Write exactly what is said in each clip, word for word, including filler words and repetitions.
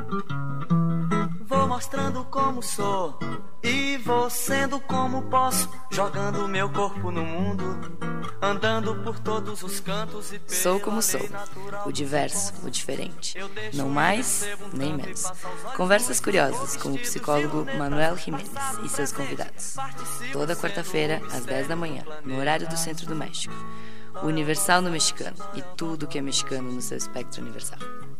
Vou mostrando como sou e vou sendo como posso, jogando meu corpo no mundo, andando por todos os cantos e Sou como sou, o diverso, o diferente, não mais nem menos. Conversas curiosas com o psicólogo Manuel Jiménez e seus convidados. Toda quarta-feira, às dez da manhã, no horário do Centro do México. Universal no mexicano e tudo que é mexicano no seu espectro universal.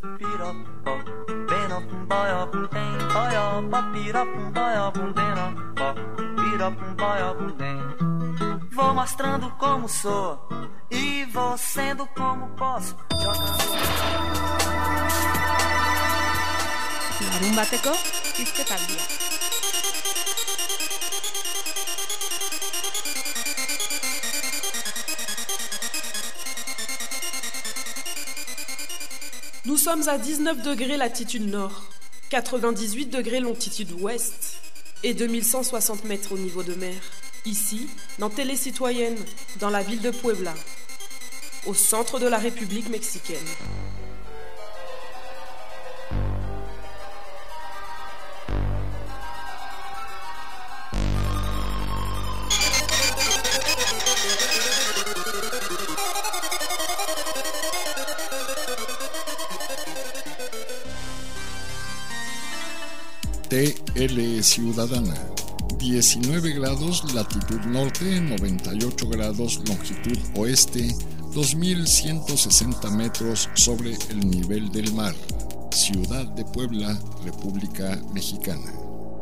Vou mostrando como sou e vou sendo como posso, jogando. Larun bateko hizketaldia. Nous sommes à dix-neuf degrés latitude nord, quatre-vingt-dix-huit degrés longitude ouest et deux mille cent soixante mètres au niveau de mer. Ici, dans Télé Citoyenne, dans la ville de Puebla, au centre de la République mexicaine. T L Ciudadana, diecinueve grados latitud norte, noventa y ocho grados longitud oeste, dos mil ciento sesenta metros sobre el nivel del mar. Ciudad de Puebla, República Mexicana.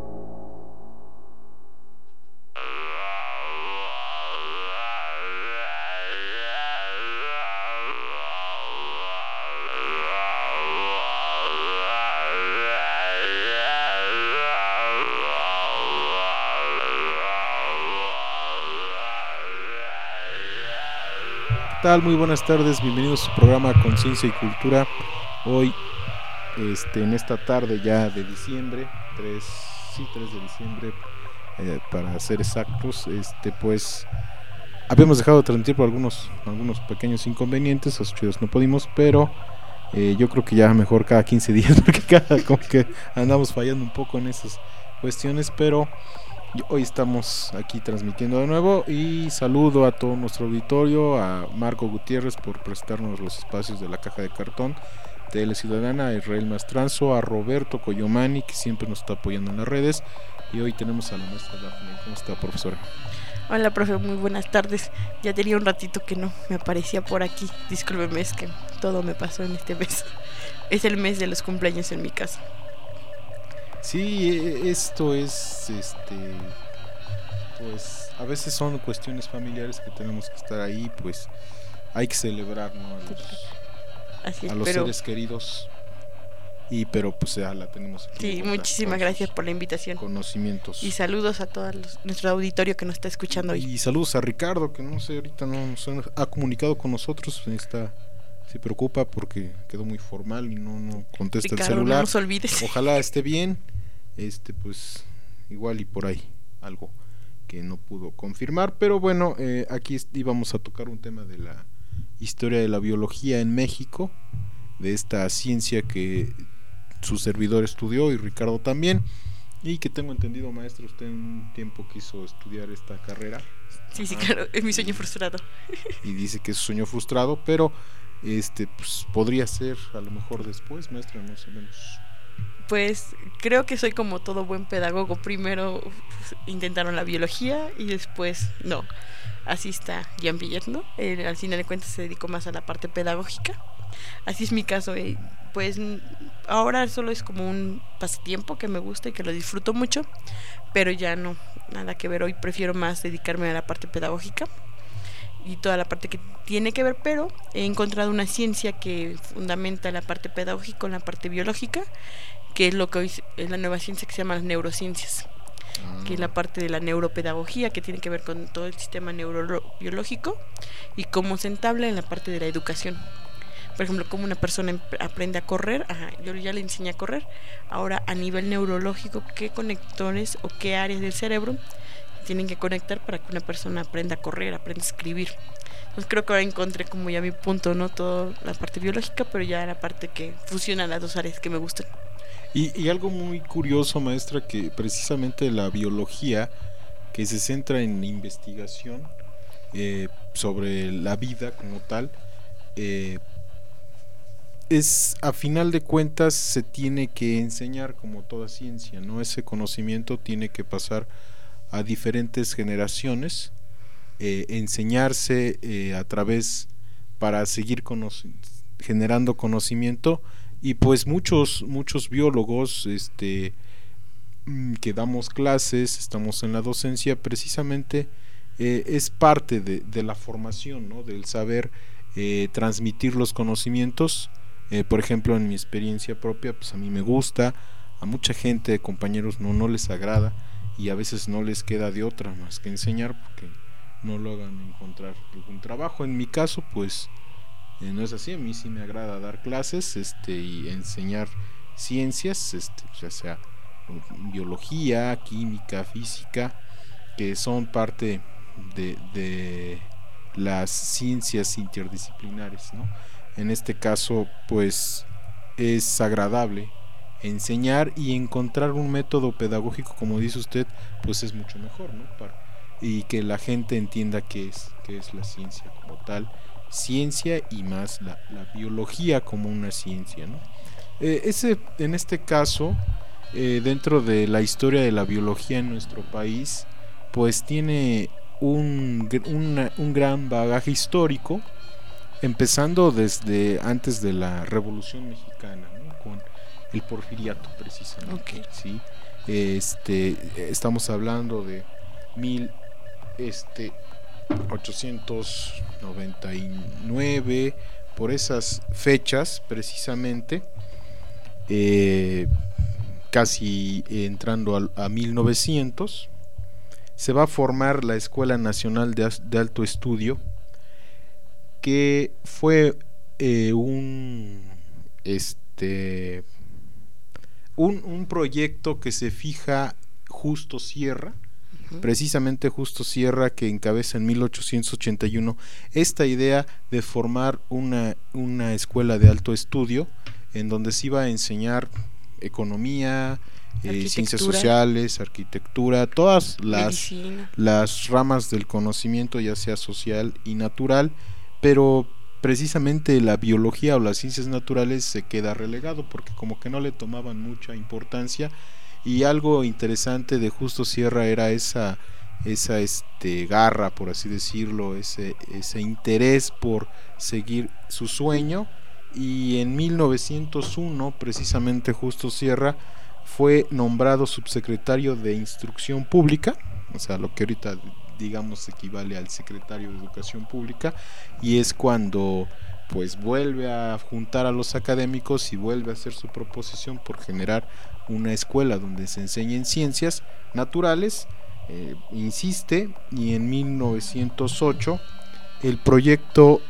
¿Qué tal? Muy buenas tardes, bienvenidos a su programa Conciencia y Cultura. Hoy, este, en esta tarde ya de diciembre, tres, sí, tres de diciembre, eh, para ser exactos, este, pues habíamos dejado de transmitir por algunos, algunos pequeños inconvenientes, asociados no pudimos, pero eh, yo creo que ya mejor cada quince días, porque cada, como que andamos fallando un poco en esas cuestiones, pero hoy estamos aquí transmitiendo de nuevo y saludo a todo nuestro auditorio, a Marco Gutiérrez por prestarnos los espacios de la caja de cartón, T L Ciudadana, a Israel Mastranzo, a Roberto Coyomani, que siempre nos está apoyando en las redes, y hoy tenemos a la maestra Dafne. ¿Cómo está, profesora? Hola, profe, muy buenas tardes. Ya tenía un ratito que no me aparecía por aquí. Discúlpeme, es que todo me pasó en este mes. Es el mes de los cumpleaños en mi casa. Sí, esto es, este, pues a veces son cuestiones familiares que tenemos que estar ahí, pues hay que celebrar, ¿no? A los, Así es, a los pero... seres queridos, y pero pues ya la tenemos aquí. Sí, muchísimas gracias por la invitación. Conocimientos. Y saludos a todo los, nuestro auditorio que nos está escuchando hoy. Y saludos a Ricardo, que no sé, ahorita no nos ha comunicado con nosotros, está... se preocupa porque quedó muy formal y no, no contesta Ricardo, el celular. No nos olvides. Ojalá esté bien. Este, pues igual y por ahí algo que no pudo confirmar, pero bueno, eh, aquí íbamos a tocar un tema de la historia de la biología en México, de esta ciencia que su servidor estudió y Ricardo también, y que tengo entendido, maestro, usted en un tiempo quiso estudiar esta carrera. Sí, sí, claro, es mi sueño frustrado. Y dice que es su sueño frustrado, pero este, pues podría ser a lo mejor después, maestra, no sabemos. Pues creo que soy como todo buen pedagogo. Primero intentaron la biología y después no. Así está Jean Piaget, ¿no? Él, al final de cuentas se dedicó más a la parte pedagógica. Así es mi caso. Eh. Pues ahora solo es como un pasatiempo que me gusta y que lo disfruto mucho, pero ya no, nada que ver. Hoy prefiero más dedicarme a la parte pedagógica y toda la parte que tiene que ver, pero he encontrado una ciencia que fundamenta la parte pedagógica con la parte biológica, que es lo que hoy es la nueva ciencia que se llama las neurociencias, ah. que es la parte de la neuropedagogía, que tiene que ver con todo el sistema neurobiológico y cómo se entabla en la parte de la educación. Por ejemplo, cómo una persona aprende a correr, ajá, yo ya le enseñé a correr. Ahora, a nivel neurológico, qué conectores o qué áreas del cerebro tienen que conectar para que una persona aprenda a correr, aprenda a escribir. Entonces creo que ahora encontré como ya mi punto, no toda la parte biológica, pero ya la parte que fusiona las dos áreas que me gustan. Y, y algo muy curioso, maestra, que precisamente la biología, que se centra en investigación eh, sobre la vida como tal, eh, es, a final de cuentas, se tiene que enseñar como toda ciencia, ¿no? Ese conocimiento tiene que pasar a diferentes generaciones, eh, enseñarse eh, a través para seguir conoc- generando conocimiento. Y pues muchos muchos biólogos este que damos clases, estamos en la docencia, precisamente eh, es parte de, de la formación, ¿no? Del saber eh, transmitir los conocimientos. Eh, por ejemplo, en mi experiencia propia, pues a mí me gusta, a mucha gente, compañeros, no, no les agrada, y a veces no les queda de otra más que enseñar, porque no lo hagan encontrar algún trabajo. En mi caso, pues eh, no es así. A mí sí me agrada dar clases este y enseñar ciencias, este ya sea biología, química, física, que son parte de, de las ciencias interdisciplinares, ¿no? En este caso, pues es agradable enseñar, y encontrar un método pedagógico, como dice usted, pues es mucho mejor, ¿no? Para, y que la gente entienda qué es, qué es la ciencia como tal, ciencia, y más la, la biología como una ciencia, ¿no? Eh, ese, en este caso, eh, dentro de la historia de la biología en nuestro país, pues tiene un, una, un gran bagaje histórico, empezando desde antes de la Revolución Mexicana, ¿no? Con el porfiriato, precisamente. Okay. ¿Sí? Este, estamos hablando de mil este ochocientos noventa y nueve, por esas fechas precisamente, eh, casi entrando a, a mil novecientos, se va a formar la Escuela Nacional de, de Alto Estudio, que fue eh, un este un, un proyecto que se fija Justo Sierra, uh-huh. precisamente Justo Sierra, que encabeza en mil ochocientos ochenta y uno esta idea de formar una, una escuela de alto estudio en donde se iba a enseñar economía, eh, ciencias sociales, arquitectura, todas las, las ramas del conocimiento, ya sea social y natural, pero precisamente la biología o las ciencias naturales se queda relegado porque como que no le tomaban mucha importancia. Y algo interesante de Justo Sierra era esa esa este garra, por así decirlo, ese ese interés por seguir su sueño. Y en mil novecientos uno, precisamente, Justo Sierra fue nombrado subsecretario de Instrucción Pública, o sea, lo que ahorita digamos equivale al secretario de Educación Pública, y es cuando pues vuelve a juntar a los académicos y vuelve a hacer su proposición por generar una escuela donde se enseñen ciencias naturales. Eh, insiste, y en mil novecientos ocho el proyecto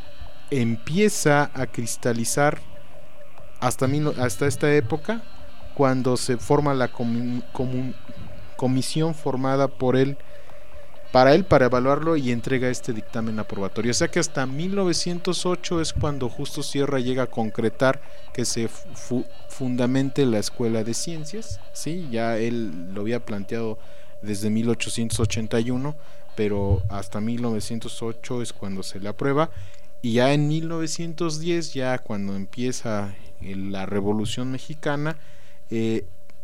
empieza a cristalizar hasta, mil, hasta esta época, cuando se forma la comun, comun, comisión formada por él para él para evaluarlo y entrega este dictamen aprobatorio. O sea que hasta mil novecientos ocho es cuando Justo Sierra llega a concretar que se fu- fundamente la Escuela de Ciencias. Sí, ya él lo había planteado desde mil ochocientos ochenta y uno, pero hasta mil novecientos ocho es cuando se le aprueba. Y ya en mil novecientos diez, ya cuando empieza la Revolución Mexicana, eh,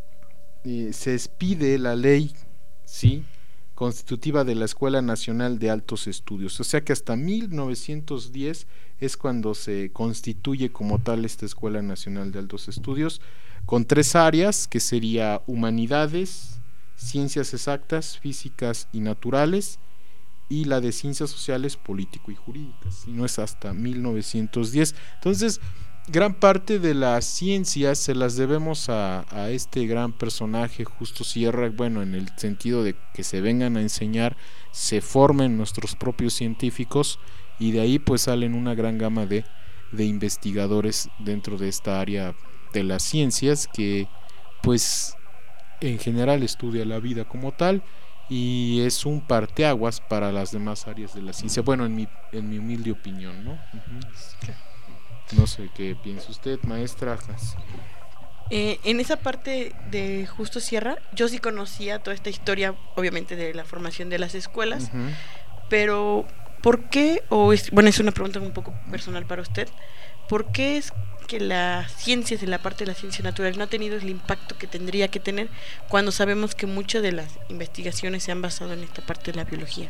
eh, se expide la ley, sí, constitutiva de la Escuela Nacional de Altos Estudios. O sea que hasta mil novecientos diez es cuando se constituye como tal esta Escuela Nacional de Altos Estudios, con tres áreas, que sería humanidades, ciencias exactas, físicas y naturales, y la de ciencias sociales, político y jurídicas. Y no es hasta mil novecientos diez. Entonces, gran parte de las ciencias se las debemos a, a este gran personaje, Justo Sierra, bueno, en el sentido de que se vengan a enseñar, se formen nuestros propios científicos, y de ahí pues salen una gran gama de, de investigadores dentro de esta área de las ciencias, que pues en general estudia la vida como tal, y es un parteaguas para las demás áreas de la ciencia, bueno, en mi, en mi humilde opinión, ¿no? Uh-huh. No sé qué piensa usted, maestra. Eh, en esa parte de Justo Sierra, yo sí conocía toda esta historia, obviamente, de la formación de las escuelas, uh-huh. pero ¿por qué? O es, bueno, es una pregunta un poco personal para usted. ¿Por qué es que las ciencias, en la parte de la ciencia natural, no ha tenido el impacto que tendría que tener cuando sabemos que muchas de las investigaciones se han basado en esta parte de la biología?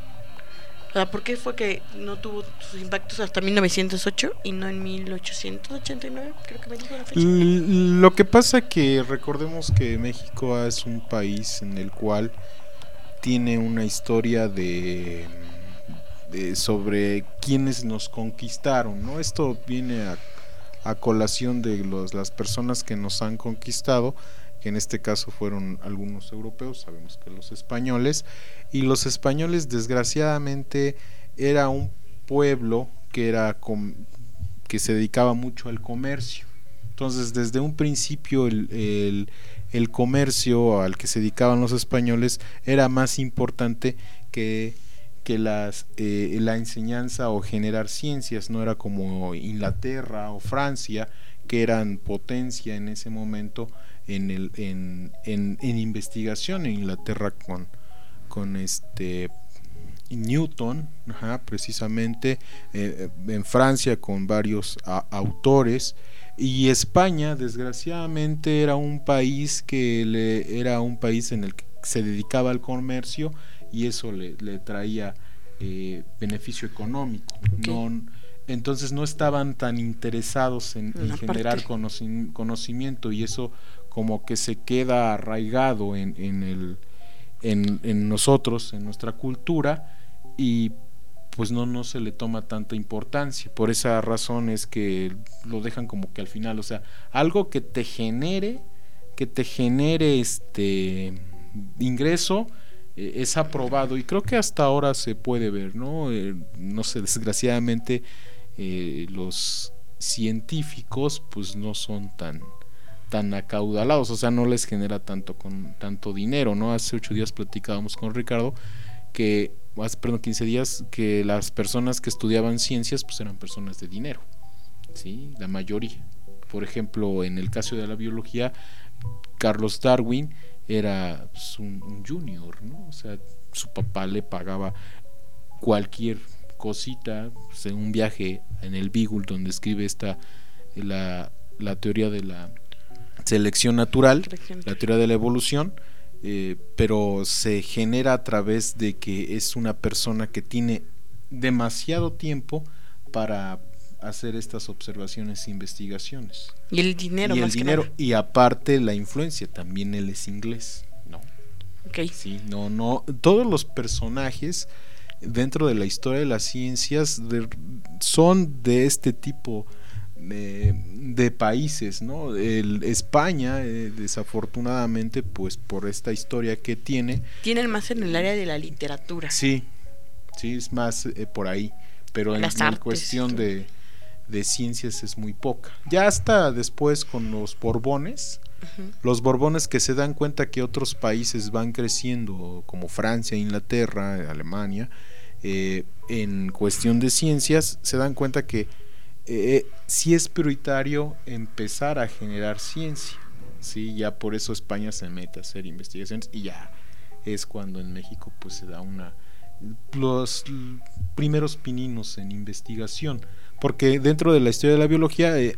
O sea, ¿por qué fue que no tuvo sus impactos hasta mil novecientos ocho y no en mil ochocientos ochenta y nueve? Creo que me dijo la fecha. Lo que pasa que recordemos que México es un país en el cual tiene una historia de, de sobre quienes nos conquistaron, ¿no? Esto viene a, a colación de los, las personas que nos han conquistado, que en este caso fueron algunos europeos, sabemos que los españoles, y los españoles desgraciadamente era un pueblo que era com- que se dedicaba mucho al comercio. Entonces desde un principio el, el, el comercio al que se dedicaban los españoles era más importante que, que las, eh, la enseñanza o generar ciencias. No era como Inglaterra o Francia, que eran potencia en ese momento en el en, en, en investigación. En Inglaterra con, con este Newton, ajá, precisamente, eh, en Francia con varios a, autores, y España desgraciadamente era un país que le, era un país en el que se dedicaba al comercio y eso le, le traía eh, beneficio económico. Okay. No, entonces no estaban tan interesados en, en generar conoci- conocimiento, y eso como que se queda arraigado en, en, el, en, en nosotros, en nuestra cultura, y pues no, no se le toma tanta importancia. Por esa razón es que lo dejan como que al final, o sea, algo que te genere, que te genere este ingreso, eh, es aprobado, y creo que hasta ahora se puede ver, ¿no? Eh, no sé, desgraciadamente eh, los científicos pues no son tan tan acaudalados, o sea, no les genera tanto con tanto dinero, ¿no? Hace ocho días platicábamos con Ricardo que, perdón, quince días, que las personas que estudiaban ciencias pues eran personas de dinero, ¿sí? La mayoría. Por ejemplo, en el caso de la biología, Carlos Darwin era pues, un, un junior, ¿no? O sea, su papá le pagaba cualquier cosita, pues, en un viaje en el Beagle donde escribe esta la, la teoría de la selección natural, la teoría de la evolución, eh, pero se genera a través de que es una persona que tiene demasiado tiempo para hacer estas observaciones e investigaciones. Y el dinero, y más el dinero, que nada. Y aparte la influencia, también él es inglés, ¿no? Okay. Sí, no, no, todos los personajes dentro de la historia de las ciencias de, son de este tipo de, de países, ¿no? El, España, eh, desafortunadamente, pues por esta historia que tiene, tienen más en el área de la literatura. Sí, sí, es más eh, por ahí, pero en, en cuestión de, de ciencias es muy poca. Ya hasta después con los Borbones, uh-huh. los Borbones que se dan cuenta que otros países van creciendo, como Francia, Inglaterra, Alemania, eh, en cuestión de ciencias, se dan cuenta que eh, sí es prioritario empezar a generar ciencia, sí, ya por eso España se mete a hacer investigaciones, y ya es cuando en México pues se da una los primeros pininos en investigación, porque dentro de la historia de la biología eh,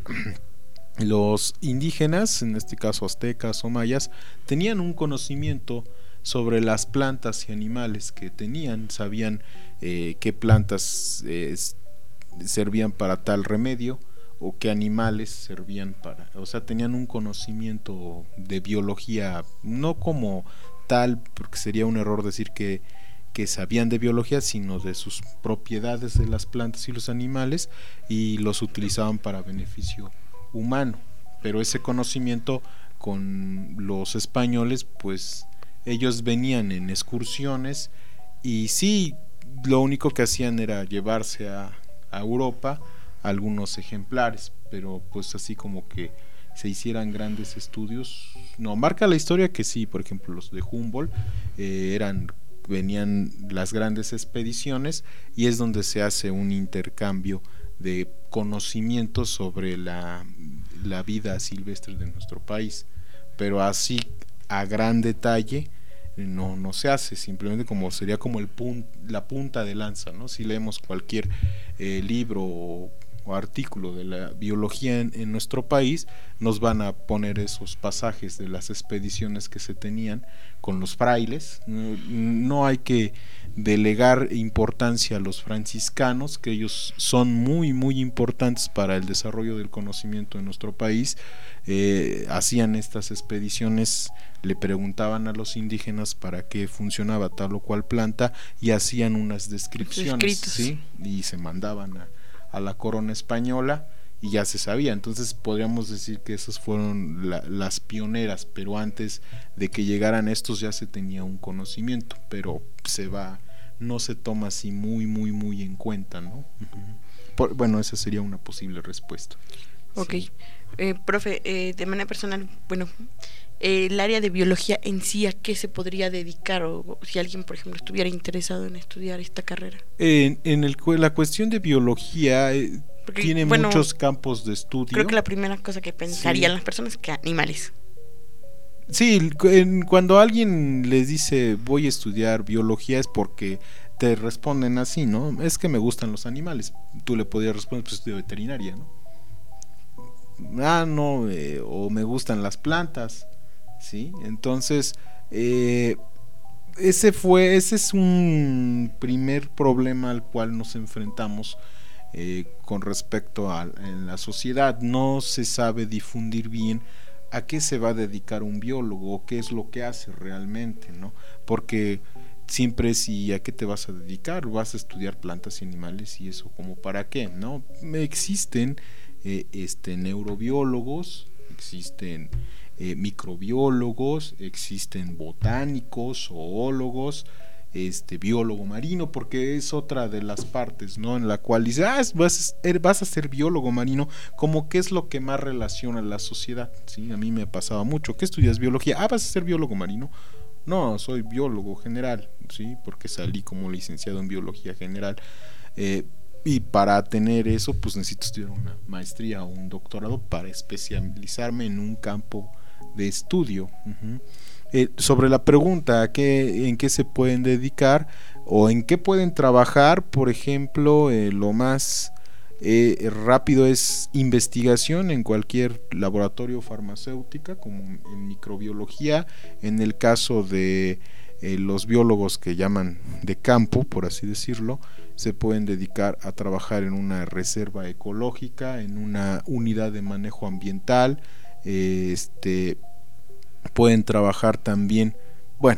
los indígenas, en este caso aztecas o mayas, tenían un conocimiento sobre las plantas y animales que tenían, sabían eh, qué plantas eh, servían para tal remedio o qué animales servían para, o sea, tenían un conocimiento de biología, no como tal, porque sería un error decir que que sabían de biología, sino de sus propiedades de las plantas y los animales, y los utilizaban para beneficio humano. Pero ese conocimiento con los españoles, pues ellos venían en excursiones y sí, lo único que hacían era llevarse a, a Europa algunos ejemplares, pero pues así como que se hicieran grandes estudios, no, marca la historia que sí, por ejemplo los de Humboldt eh, eran venían las grandes expediciones, y es donde se hace un intercambio de conocimientos sobre la, la vida silvestre de nuestro país, pero así a gran detalle no no se hace, simplemente como sería como el pun, la punta de lanza, ¿no? Si leemos cualquier eh, libro o, o artículo de la biología en, en nuestro país, nos van a poner esos pasajes de las expediciones que se tenían con los frailes. No, no hay que delegar importancia a los franciscanos, que ellos son muy muy importantes para el desarrollo del conocimiento en nuestro país. Eh, hacían estas expediciones, le preguntaban a los indígenas para qué funcionaba tal o cual planta y hacían unas descripciones, ¿sí? Y se mandaban a, a la corona española y ya se sabía. Entonces podríamos decir que esas fueron la, las pioneras, pero antes de que llegaran estos ya se tenía un conocimiento, pero se va, no se toma así muy muy muy en cuenta, ¿no? Uh-huh. Por, bueno, esa sería una posible respuesta. Ok, sí. eh, profe, eh, de manera personal, bueno, eh, el área de biología en sí, ¿a qué se podría dedicar? O si alguien, por ejemplo, estuviera interesado en estudiar esta carrera. En, en el, la cuestión de biología eh, Porque, tiene bueno, muchos campos de estudio. Creo que la primera cosa que pensarían sí. las personas es que animales. Sí, en, cuando alguien les dice voy a estudiar biología es porque te responden así, ¿no? Es que me gustan los animales. Tú le podrías responder, pues estudio veterinaria, ¿no? Ah, no, eh, o me gustan las plantas, ¿sí? Entonces, eh, ese fue, ese es un primer problema al cual nos enfrentamos eh, con respecto a en la sociedad. No se sabe difundir bien a qué se va a dedicar un biólogo o qué es lo que hace realmente, ¿no? Porque siempre es ¿y a qué te vas a dedicar? Vas a estudiar plantas y animales y eso como para qué, ¿no? Existen eh, este neurobiólogos, existen eh, microbiólogos, existen botánicos, zoólogos, este biólogo marino, porque es otra de las partes, ¿no? En la cual dice, ah, vas, vas a ser biólogo marino, como que es lo que más relaciona a la sociedad, ¿sí? A mí me pasaba mucho, ¿qué estudias biología? Ah, vas a ser biólogo marino. No, soy biólogo general, sí, porque salí como licenciado en biología general, eh, y para tener eso pues necesito estudiar una maestría o un doctorado para especializarme en un campo de estudio. Uh-huh. Eh, sobre la pregunta ¿a qué, en qué se pueden dedicar o en qué pueden trabajar, por ejemplo, eh, lo más eh, rápido es investigación en cualquier laboratorio farmacéutica, como en microbiología, en el caso de eh, los biólogos que llaman de campo, por así decirlo, se pueden dedicar a trabajar en una reserva ecológica, en una unidad de manejo ambiental, eh, este pueden trabajar también, bueno,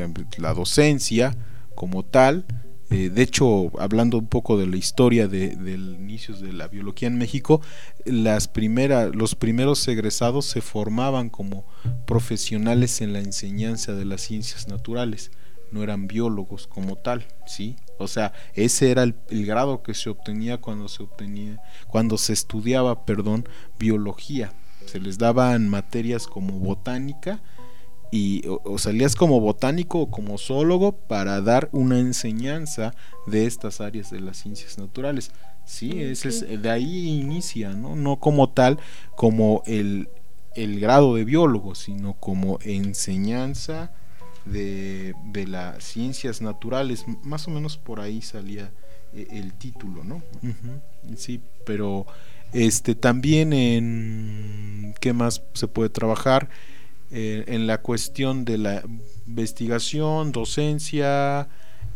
la docencia como tal. Eh, de hecho, hablando un poco de la historia de, de inicios de la biología en México, las primeras, los primeros egresados se formaban como profesionales en la enseñanza de las ciencias naturales, no eran biólogos como tal, ¿sí? O sea, ese era el, el grado que se obtenía cuando se obtenía, cuando se estudiaba, perdón, biología. Se les daban materias como botánica y o, o salías como botánico o como zoólogo para dar una enseñanza de estas áreas de las ciencias naturales. Sí, okay. Ese es, de ahí inicia, ¿no? No como tal, como el, el grado de biólogo, sino como enseñanza de, de las ciencias naturales. Más o menos por ahí salía eh, el título, ¿no? Uh-huh. Sí, pero este también en ¿qué más se puede trabajar? Eh, en la cuestión de la investigación, docencia,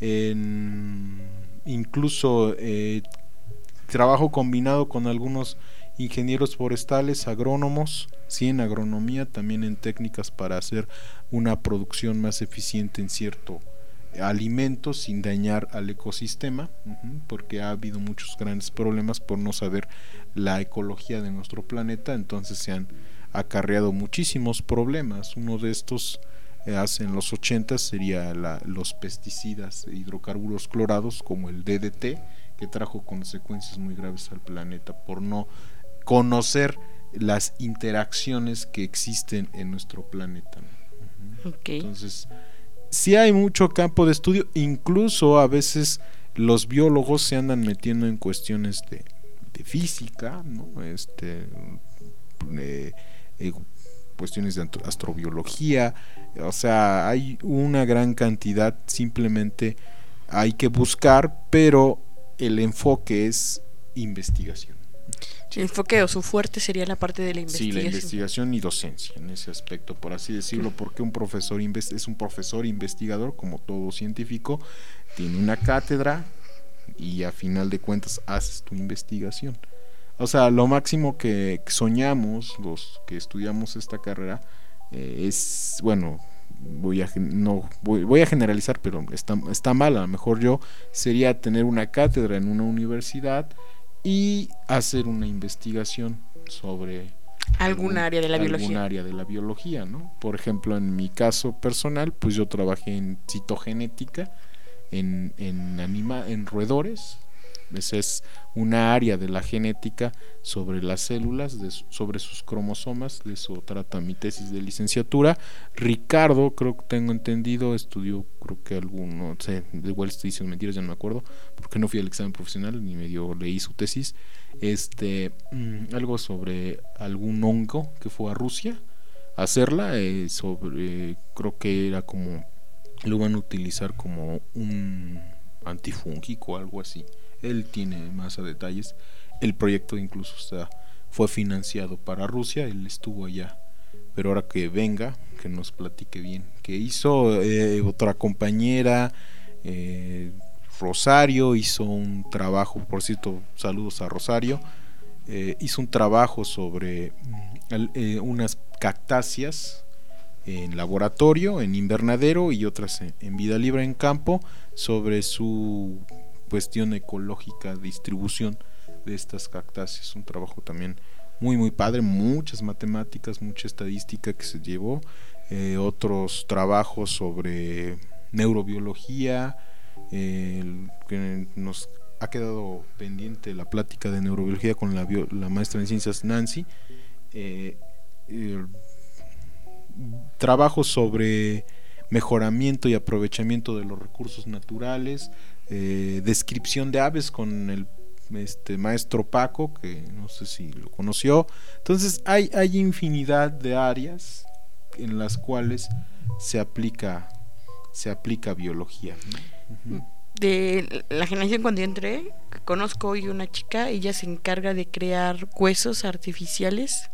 en incluso eh, trabajo combinado con algunos ingenieros forestales, agrónomos, sí, en agronomía, también en técnicas para hacer una producción más eficiente en cierto alimento sin dañar al ecosistema, uh-huh, porque ha habido muchos grandes problemas por no saber la ecología de nuestro planeta. Entonces se han acarreado muchísimos problemas. Uno de estos eh, hace en los ochentas sería la, los pesticidas e hidrocarburos clorados como el D D T, que trajo consecuencias muy graves al planeta por no conocer las interacciones que existen en nuestro planeta. Uh-huh. Okay. Entonces sí hay mucho campo de estudio, incluso a veces los biólogos se andan metiendo en cuestiones de, de física, ¿no? Este, eh, eh, cuestiones de astrobiología, o sea, hay una gran cantidad, simplemente hay que buscar, pero el enfoque es investigación. El enfoque o su fuerte sería la parte de la investigación. Sí, la investigación y docencia en ese aspecto, por así decirlo, porque un profesor invest- es un profesor investigador, como todo científico, tiene una cátedra y a final de cuentas haces tu investigación. O sea, lo máximo que soñamos los que estudiamos esta carrera eh, es, bueno, voy a no voy, voy a generalizar, pero está, está mal, a lo mejor yo sería tener una cátedra en una universidad y hacer una investigación sobre algún, algún área de la biología. Algún área de la biología, ¿no? Por ejemplo, en mi caso personal, pues yo trabajé en citogenética, en, en, anima, en roedores. Esa es una área de la genética sobre las células, de, sobre sus cromosomas. De eso trata mi tesis de licenciatura. Ricardo, creo que tengo entendido, estudió, creo que alguno, no sé, igual estoy diciendo mentiras, ya no me acuerdo, porque no fui al examen profesional ni medio leí su tesis. Este, mmm, algo sobre algún hongo que fue a Rusia a hacerla, eh, sobre, eh, creo que era como, lo van a utilizar como un antifúngico o algo así. Él tiene más a detalles. El proyecto incluso está, fue financiado para Rusia, él estuvo allá, pero ahora que venga, que nos platique bien qué hizo. Eh, otra compañera, eh, Rosario, hizo un trabajo, por cierto, saludos a Rosario, eh, hizo un trabajo sobre eh, unas cactáceas en laboratorio, en invernadero, y otras en, en vida libre en campo, sobre su cuestión ecológica, distribución de estas cactáceas. Un trabajo también muy muy padre, muchas matemáticas, mucha estadística que se llevó, eh, otros trabajos sobre neurobiología, eh, que nos ha quedado pendiente la plática de neurobiología con la, bio, la maestra en ciencias Nancy, eh, eh, trabajos sobre mejoramiento y aprovechamiento de los recursos naturales, eh, descripción de aves con el este maestro Paco, que no sé si lo conoció. Entonces hay, hay infinidad de áreas en las cuales se aplica se aplica biología, ¿no? Uh-huh. De la generación cuando yo entré, conozco hoy una chica, ella se encarga de crear huesos artificiales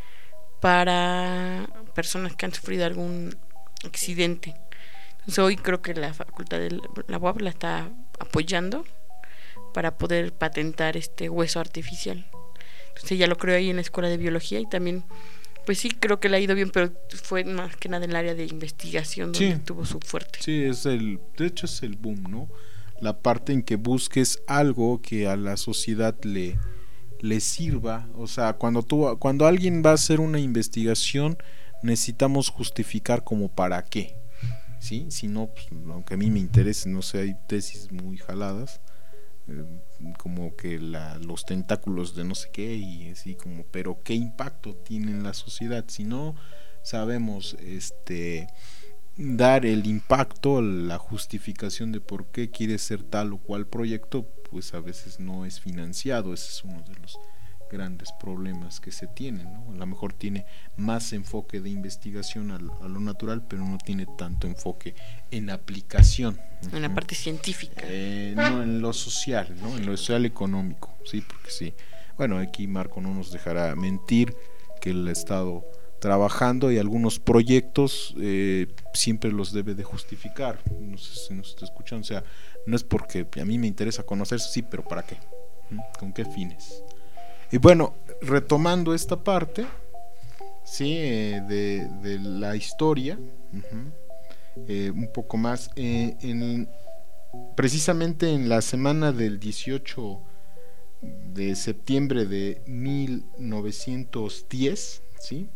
para personas que han sufrido algún accidente. Entonces hoy creo que la facultad de la U A B la está apoyando para poder patentar este hueso artificial. Entonces ella lo creó ahí en la escuela de biología y también, pues sí, creo que le ha ido bien, pero fue más que nada en el área de investigación donde sí tuvo su fuerte. Sí, es el, de hecho es el boom, ¿no? La parte en que busques algo que a la sociedad le, le sirva. O sea, cuando tú, cuando alguien va a hacer una investigación, necesitamos justificar como para qué, ¿sí? Si no, pues, aunque a mí me interese, no sé, hay tesis muy jaladas, eh, como que la, los tentáculos de no sé qué, y así como, pero ¿qué impacto tiene en la sociedad? Si no sabemos este dar el impacto, la justificación de por qué quiere ser tal o cual proyecto, pues a veces no es financiado. Ese es uno de los grandes problemas que se tienen, ¿no? A lo mejor tiene más enfoque de investigación a lo, a lo natural, pero no tiene tanto enfoque en aplicación, en la parte científica, eh, no en lo social, ¿no? En lo social económico, sí, porque sí. Bueno, aquí Marco no nos dejará mentir que el Estado trabajando y algunos proyectos eh, siempre los debe de justificar. No sé si nos está escuchando, o sea, no es porque a mí me interesa conocer, sí, pero ¿para qué? ¿Con qué fines? Y bueno, retomando esta parte, sí, eh, de, de la historia, uh-huh, eh, un poco más, eh, en, precisamente en la semana del dieciocho de septiembre de mil novecientos diez, sí,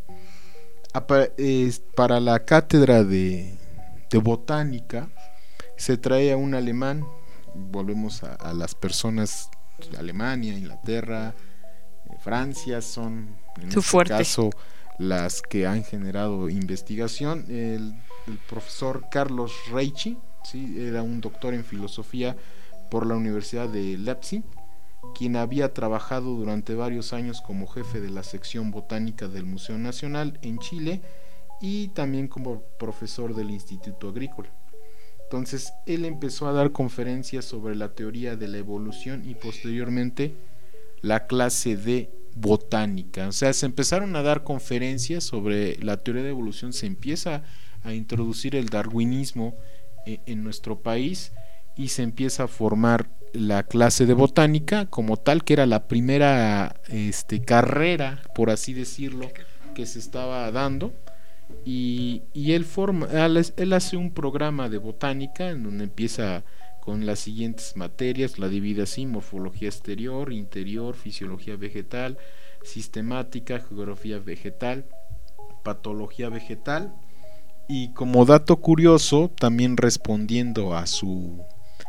para la cátedra de, de botánica se trae a un alemán. Volvemos a, a las personas de Alemania, Inglaterra, Francia, son en Su este fuerte. caso las que han generado investigación. El, el profesor Carlos Reichi, ¿sí? Era un doctor en filosofía por la Universidad de Leipzig, quien había trabajado durante varios años como jefe de la sección botánica del Museo Nacional en Chile y también como profesor del Instituto Agrícola. Entonces él empezó a dar conferencias sobre la teoría de la evolución y posteriormente la clase de botánica. O sea, se empezaron a dar conferencias sobre la teoría de evolución, se empieza a introducir el darwinismo eh, en nuestro país y se empieza a formar la clase de botánica como tal, que era la primera este, carrera, por así decirlo, que se estaba dando. Y, y él forma, él hace un programa de botánica en donde empieza con las siguientes materias, la divide así: morfología exterior, interior, fisiología vegetal, sistemática, geografía vegetal, patología vegetal. Y como dato curioso, también respondiendo a su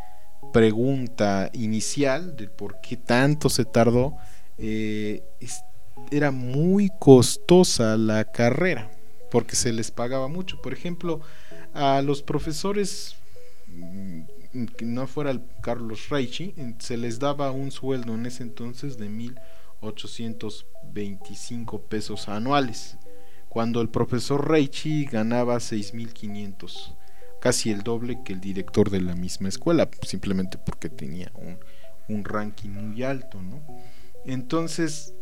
pregunta inicial de por qué tanto se tardó, eh, es, era muy costosa la carrera porque se les pagaba mucho. Por ejemplo, a los profesores, que no fuera el Carlos Reichi, se les daba un sueldo en ese entonces de mil ochocientos veinticinco pesos anuales, cuando el profesor Reichi ganaba seis mil quinientos, casi el doble que el director de la misma escuela, simplemente porque tenía un, un ranking muy alto, ¿no? Entonces,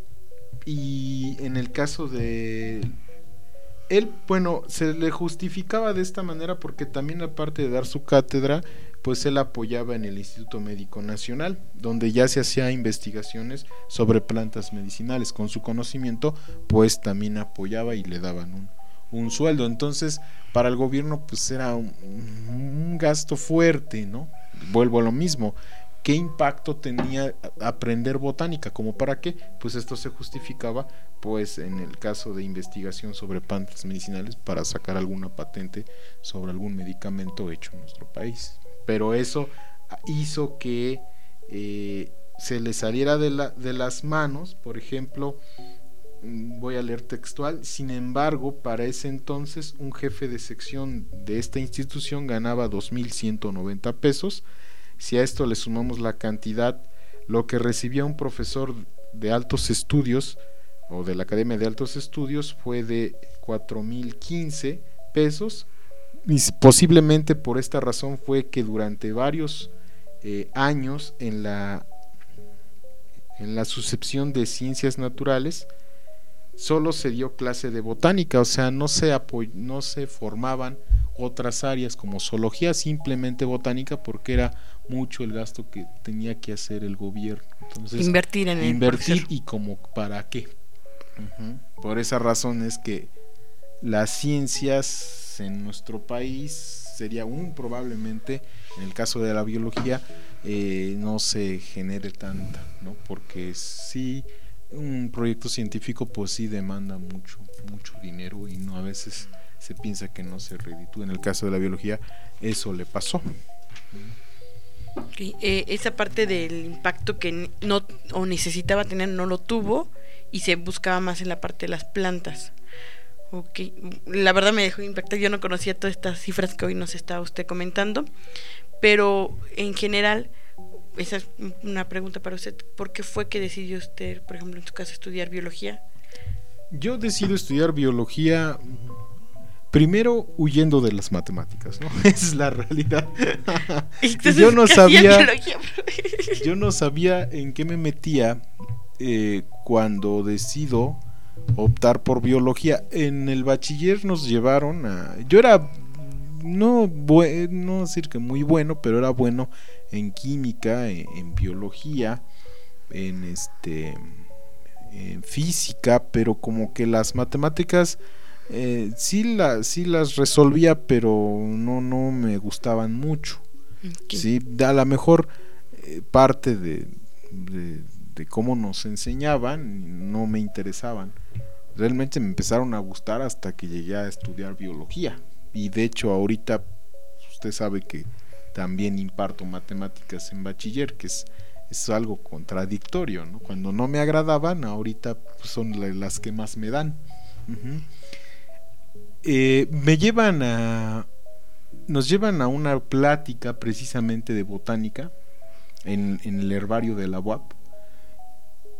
y en el caso de él, bueno, se le justificaba de esta manera porque también, aparte de dar su cátedra, pues él apoyaba en el Instituto Médico Nacional, donde ya se hacía investigaciones sobre plantas medicinales. Con su conocimiento, pues también apoyaba y le daban un, un sueldo. Entonces, para el gobierno, pues era un, un gasto fuerte, ¿no? Vuelvo a lo mismo. ¿Qué impacto tenía aprender botánica? ¿Cómo para qué? Pues esto se justificaba, pues en el caso de investigación sobre plantas medicinales, para sacar alguna patente sobre algún medicamento hecho en nuestro país. Pero eso hizo que eh, se le saliera de, la, de las manos. Por ejemplo, voy a leer textual: sin embargo, para ese entonces un jefe de sección de esta institución ganaba dos mil ciento noventa pesos. Si a esto le sumamos la cantidad, lo que recibía un profesor de altos estudios o de la Academia de Altos Estudios fue de cuatro mil quince pesos, y posiblemente por esta razón fue que durante varios eh, años en la en la suscepción de ciencias naturales solo se dio clase de botánica, o sea, no se apoy- no se formaban otras áreas como zoología, simplemente botánica, porque era mucho el gasto que tenía que hacer el gobierno. Entonces, invertir en el invertir y como para qué. Uh-huh. Por esa razón es que las ciencias en nuestro país sería un probablemente, en el caso de la biología, eh, no se genere tanta, ¿no? Porque sí, un proyecto científico pues sí demanda mucho, mucho dinero y no, a veces se piensa que no se reditúa. En el caso de la biología eso le pasó. Okay. Eh, esa parte del impacto que no o necesitaba tener no lo tuvo y se buscaba más en la parte de las plantas. Okay. La verdad me dejó impactar, yo no conocía todas estas cifras que hoy nos está usted comentando, pero en general, esa es una pregunta para usted: ¿por qué fue que decidió usted, por ejemplo, en su caso, estudiar biología? Yo decido estudiar biología primero huyendo de las matemáticas, ¿no? Esa es la realidad. Entonces, yo no ¿qué sabía hacía en biología? yo no sabía en qué me metía eh, cuando decido optar por biología. En el bachiller nos llevaron a, yo era no bu- no decir que muy bueno, pero era bueno en química, en, en biología, en este en física, pero como que las matemáticas eh, sí, la, sí las resolvía, pero no, no me gustaban mucho. Okay. Sí, a lo mejor eh, parte de, de, de cómo nos enseñaban no me interesaban. Realmente me empezaron a gustar hasta que llegué a estudiar biología. Y de hecho ahorita usted sabe que también imparto matemáticas en bachiller, que es, es algo contradictorio, ¿no? Cuando no me agradaban, ahorita pues, son las que más me dan. Uh-huh. Eh, me llevan a nos llevan a una plática precisamente de botánica en, en el herbario de la U A P,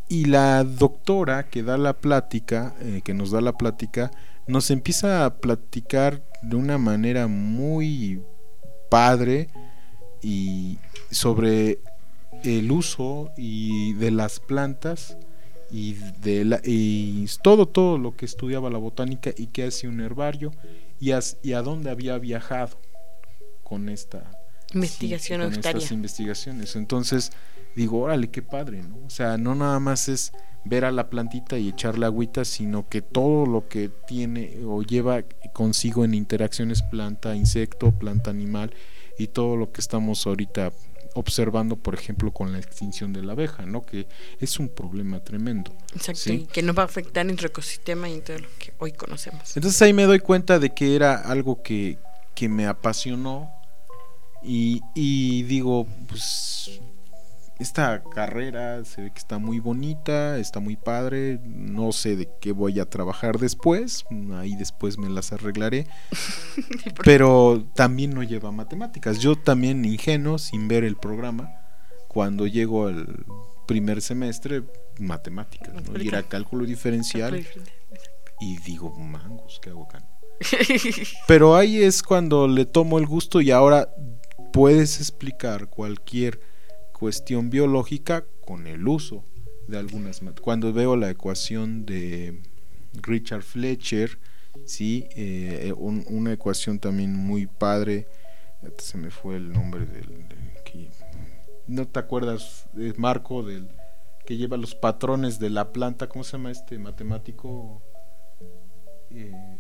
y la doctora que da la plática, eh, que nos da la plática, nos empieza a platicar de una manera muy padre y sobre el uso y de las plantas y de la, y todo todo lo que estudiaba la botánica y que hacía un herbario y, as, y a dónde había viajado con esta investigación, sí, con estas investigaciones. Entonces digo, órale, qué padre, ¿no? O sea, no nada más es ver a la plantita y echarle agüita, sino que todo lo que tiene o lleva consigo en interacciones planta, insecto, planta, animal, y todo lo que estamos ahorita observando, por ejemplo, con la extinción de la abeja, ¿no? Que es un problema tremendo. Exacto, ¿sí? Y que nos va a afectar en nuestro ecosistema y en todo lo que hoy conocemos. Entonces ahí me doy cuenta de que era algo que, que me apasionó y, y digo, pues esta carrera se ve que está muy bonita, está muy padre, no sé de qué voy a trabajar después, ahí después me las arreglaré, sí, pero también no lleva matemáticas. Yo también ingenuo, sin ver el programa, cuando llego al primer semestre, matemáticas, ¿no? Y era cálculo diferencial y digo, mangos, ¿qué hago acá? Pero ahí es cuando le tomo el gusto y ahora puedes explicar cualquier cuestión biológica con el uso de algunas mat- cuando veo la ecuación de Richard Fletcher, sí, eh, un, una ecuación también muy padre, se me fue el nombre del, del que, no te acuerdas, eh, Marco, del que lleva los patrones de la planta, ¿cómo se llama este matemático? Eh,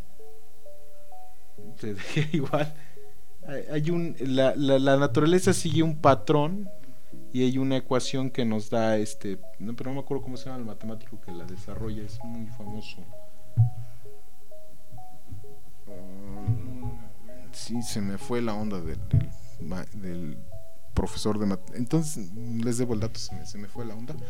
te dejé igual. Hay, hay un la, la, la naturaleza sigue un patrón y hay una ecuación que nos da este, no, pero no me acuerdo cómo se llama el matemático que la desarrolla, es muy famoso. Uh, sí, se me fue la onda del, del, del profesor de mat- entonces les debo el dato, se me, se me fue la onda.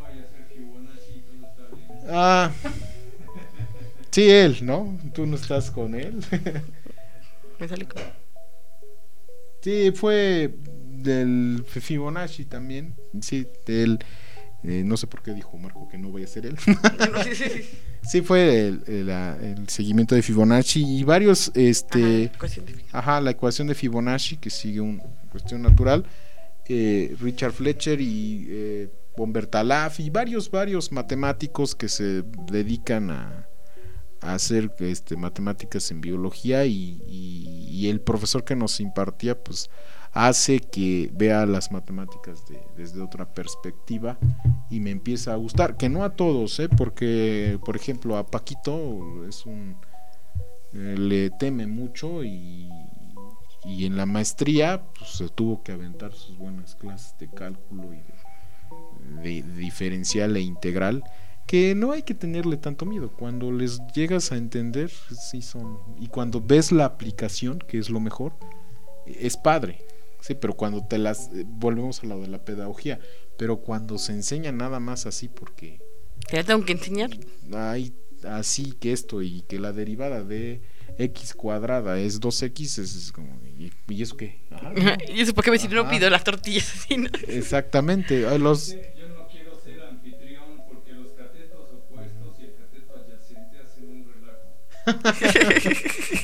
Ah, sí, él, ¿no? Tú no estás con él. Me sale con... Sí, fue del Fibonacci también, sí, de él, eh, no sé por qué dijo Marco que no vaya a ser él. Sí, fue el, el, el seguimiento de Fibonacci y varios, este, ajá, ajá, la ecuación de Fibonacci que sigue una cuestión natural, eh, Richard Fletcher y eh, von Bertalanffy y varios, varios matemáticos que se dedican a, a hacer este, matemáticas en biología y, y, y el profesor que nos impartía, pues, hace que vea las matemáticas de, desde otra perspectiva y me empieza a gustar, que no a todos, ¿eh? Porque por ejemplo a Paquito es un eh, le teme mucho y, y en la maestría pues, se tuvo que aventar sus buenas clases de cálculo y de, de diferencial e integral, que no hay que tenerle tanto miedo. Cuando les llegas a entender, sí son, y cuando ves la aplicación, que es lo mejor, es padre. Sí, pero cuando te las eh, volvemos a lo de la pedagogía, pero cuando se enseña nada más así porque te tengo que enseñar. Hay así que esto y que la derivada de x cuadrada es dos x, es, es como ¿y, y eso qué? Ajá, ¿no? ¿Y eso por qué me si no pido las tortillas así, ¿no? Exactamente. Los yo no quiero ser anfitrión porque los catetos opuestos y el cateto adyacente hacen un relajo.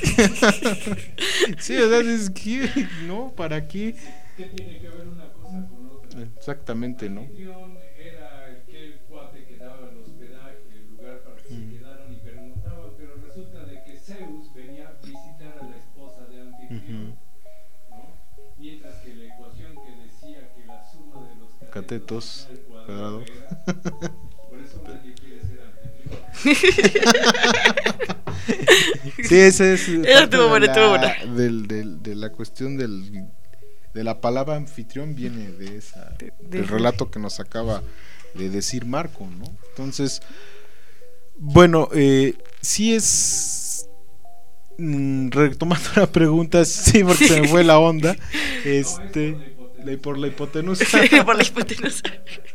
Sí, o sea, es que no, ¿para qué? ¿Qué tiene que ver una cosa con otra? Exactamente, ¿no? El anfitrión era aquel cuate que daba el hospedaje, el lugar para que mm. se quedaran y pernotaban, pero resulta de que Zeus venía a visitar a la esposa de anfitrión, uh-huh. ¿no? Mientras que la ecuación que decía que la suma de los catetos, catetos cuadrado, era, por eso nadie quiere ser anfitrión. Sí, ese es estuvo bueno, estuvo bueno. Del, del, de la cuestión del, de la palabra anfitrión viene de esa de, de del relato que nos acaba de decir Marco, ¿no? Entonces, bueno, eh, sí es mm, retomando la pregunta, sí, porque se me fue la onda, este, no, por la hipotenusa, por la hipotenusa.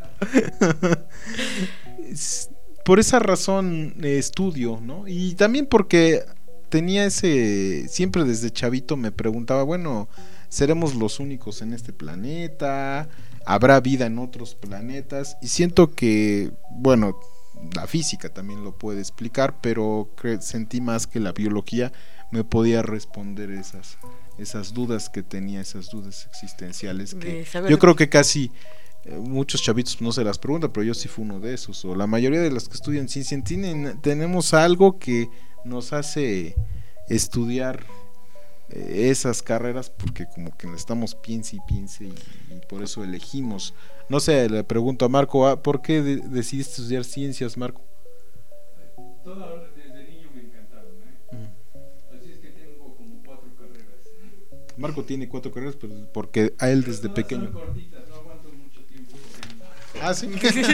Por esa razón eh, estudio, ¿no? Y también porque tenía ese, siempre desde chavito me preguntaba, bueno, seremos los únicos en este planeta, habrá vida en otros planetas, y siento que, bueno, la física también lo puede explicar, pero cre- sentí más que la biología me podía responder esas esas dudas que tenía, esas dudas existenciales que yo creo que casi eh, muchos chavitos no se las preguntan, pero yo sí fui uno de esos, o la mayoría de los que estudian ciencia tienen, tenemos algo que nos hace estudiar eh, esas carreras, porque como que estamos piense y piense y, y por eso elegimos. No sé, le pregunto a Marco, ¿por qué de- decidiste estudiar ciencias, Marco? Toda, desde niño me encantaron, ¿eh? Uh-huh. Así es que tengo como cuatro carreras. Marco tiene cuatro carreras, pero porque a él desde Pero pequeño. Son cortitas, no aguanto mucho tiempo. Ah, sí.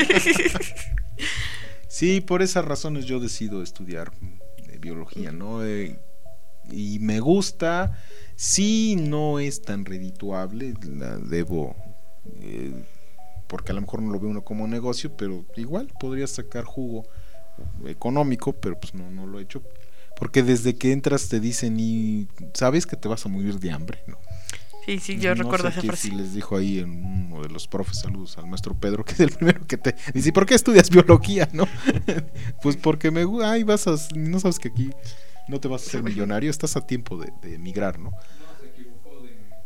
Sí, por esas razones yo decido estudiar eh, biología, ¿no? Eh, y me gusta, sí, no es tan redituable, la debo, eh, porque a lo mejor no lo ve uno como negocio, pero igual podría sacar jugo económico, pero pues no, no lo he hecho, porque desde que entras te dicen, y sabes que te vas a morir de hambre, ¿no? Sí, sí, yo no recuerdo sé esa qué frase. si les dijo ahí en uno de los profes, saludos al maestro Pedro, que es el primero que te dice, ¿por qué estudias biología, no? Pues porque me gusta, ay, vas a, no sabes que aquí no te vas a hacer millonario, estás a tiempo de, de emigrar, ¿no? No, se equivocó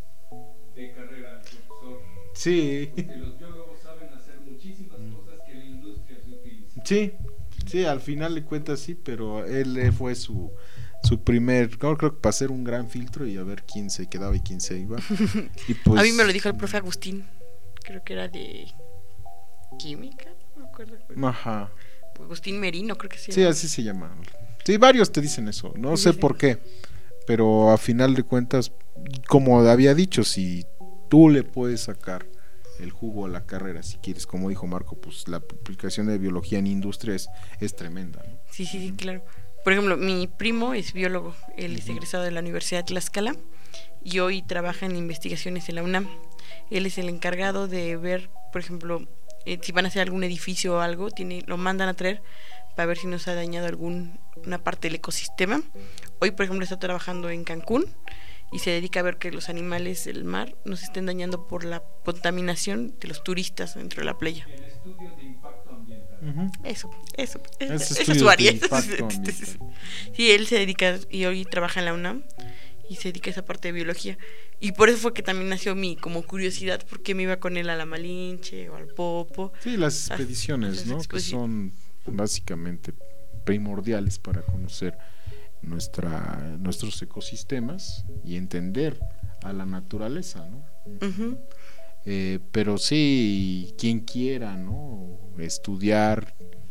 de, de carrera el profesor. Sí. Porque los biólogos saben hacer muchísimas cosas que la industria se utiliza. Sí, sí, al final de cuentas sí, pero él eh, fue su su primer, creo, creo que para hacer un gran filtro y a ver quién se quedaba y quién se iba. Y pues, a mí me lo dijo el profe Agustín, creo que era de química, no me acuerdo. Ajá. Agustín Merino, creo que sí. Sí, así se llama. Sí, varios te dicen eso, no sé por qué, pero a final de cuentas, como había dicho, si tú le puedes sacar el jugo a la carrera, si quieres, como dijo Marco, pues la aplicación de biología en industria es, es tremenda, ¿no? Sí, sí, sí, claro. Por ejemplo, mi primo es biólogo, él es egresado de la Universidad de Tlaxcala y hoy trabaja en investigaciones en la UNAM. Él es el encargado de ver, por ejemplo, eh, si van a hacer algún edificio o algo, tiene, lo mandan a traer para ver si nos ha dañado alguna parte del ecosistema. Hoy, por ejemplo, está trabajando en Cancún y se dedica a ver que los animales del mar no se estén dañando por la contaminación de los turistas dentro de la playa. El estudio de impacto ambiental. Uh-huh. Eso, eso, Es esa es su área. impacto Sí, él se dedica y hoy trabaja en la UNAM y se dedica a esa parte de biología. Y por eso fue que también nació mi como curiosidad, porque me iba con él a la Malinche o al Popo. Sí, las expediciones, las ¿no? Que son básicamente primordiales para conocer nuestra nuestros ecosistemas y entender a la naturaleza, ¿no? Uh-huh. Eh, pero sí, quien quiera, ¿no? Estudiar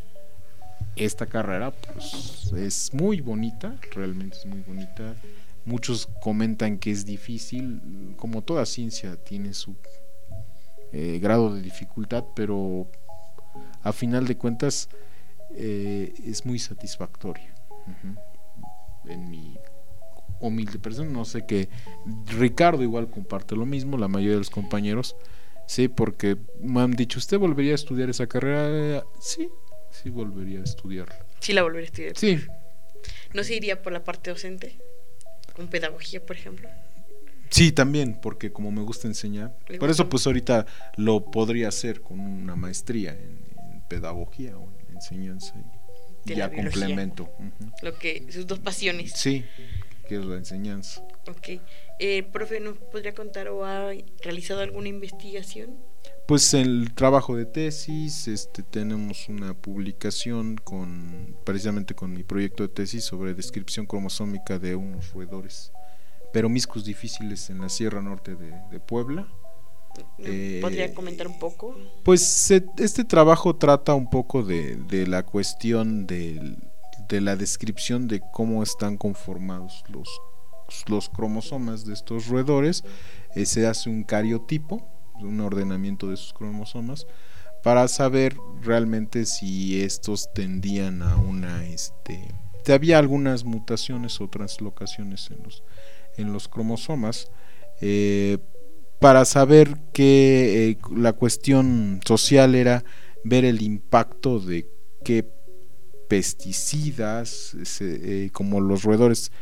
esta carrera, pues es muy bonita, realmente es muy bonita. Muchos comentan que es difícil, como toda ciencia tiene su eh, grado de dificultad, pero a final de cuentas eh, es muy satisfactoria. Uh-huh. En mi humilde persona, no sé que Ricardo igual comparte lo mismo, la mayoría de los compañeros, sí, porque me han dicho, ¿usted volvería a estudiar esa carrera? Sí, sí volvería a estudiarla. Sí la volvería a estudiar. Sí. ¿No se iría por la parte docente? ¿Con pedagogía, por ejemplo? Sí, también, porque como me gusta enseñar, por eso pues ahorita lo podría hacer con una maestría en, en pedagogía o en enseñanza y de ya complemento. Uh-huh. Lo que, sus dos pasiones. Sí, que es la enseñanza. Ok. Eh, profe, ¿nos podría contar o ha realizado alguna investigación? Pues el trabajo de tesis, este, tenemos una publicación con precisamente con mi proyecto de tesis sobre descripción cromosómica de unos roedores peromíscuos difíciles en la Sierra Norte de, de Puebla. ¿Podría eh, comentar un poco? Pues se, este trabajo trata un poco de, de la cuestión de, de la descripción de cómo están conformados los, los cromosomas de estos roedores. Eh, se hace un cariotipo, un ordenamiento de sus cromosomas para saber realmente si estos tendían a una este había algunas mutaciones o translocaciones en los en los cromosomas, eh, para saber que eh, la cuestión social era ver el impacto de qué pesticidas se, eh, como los roedores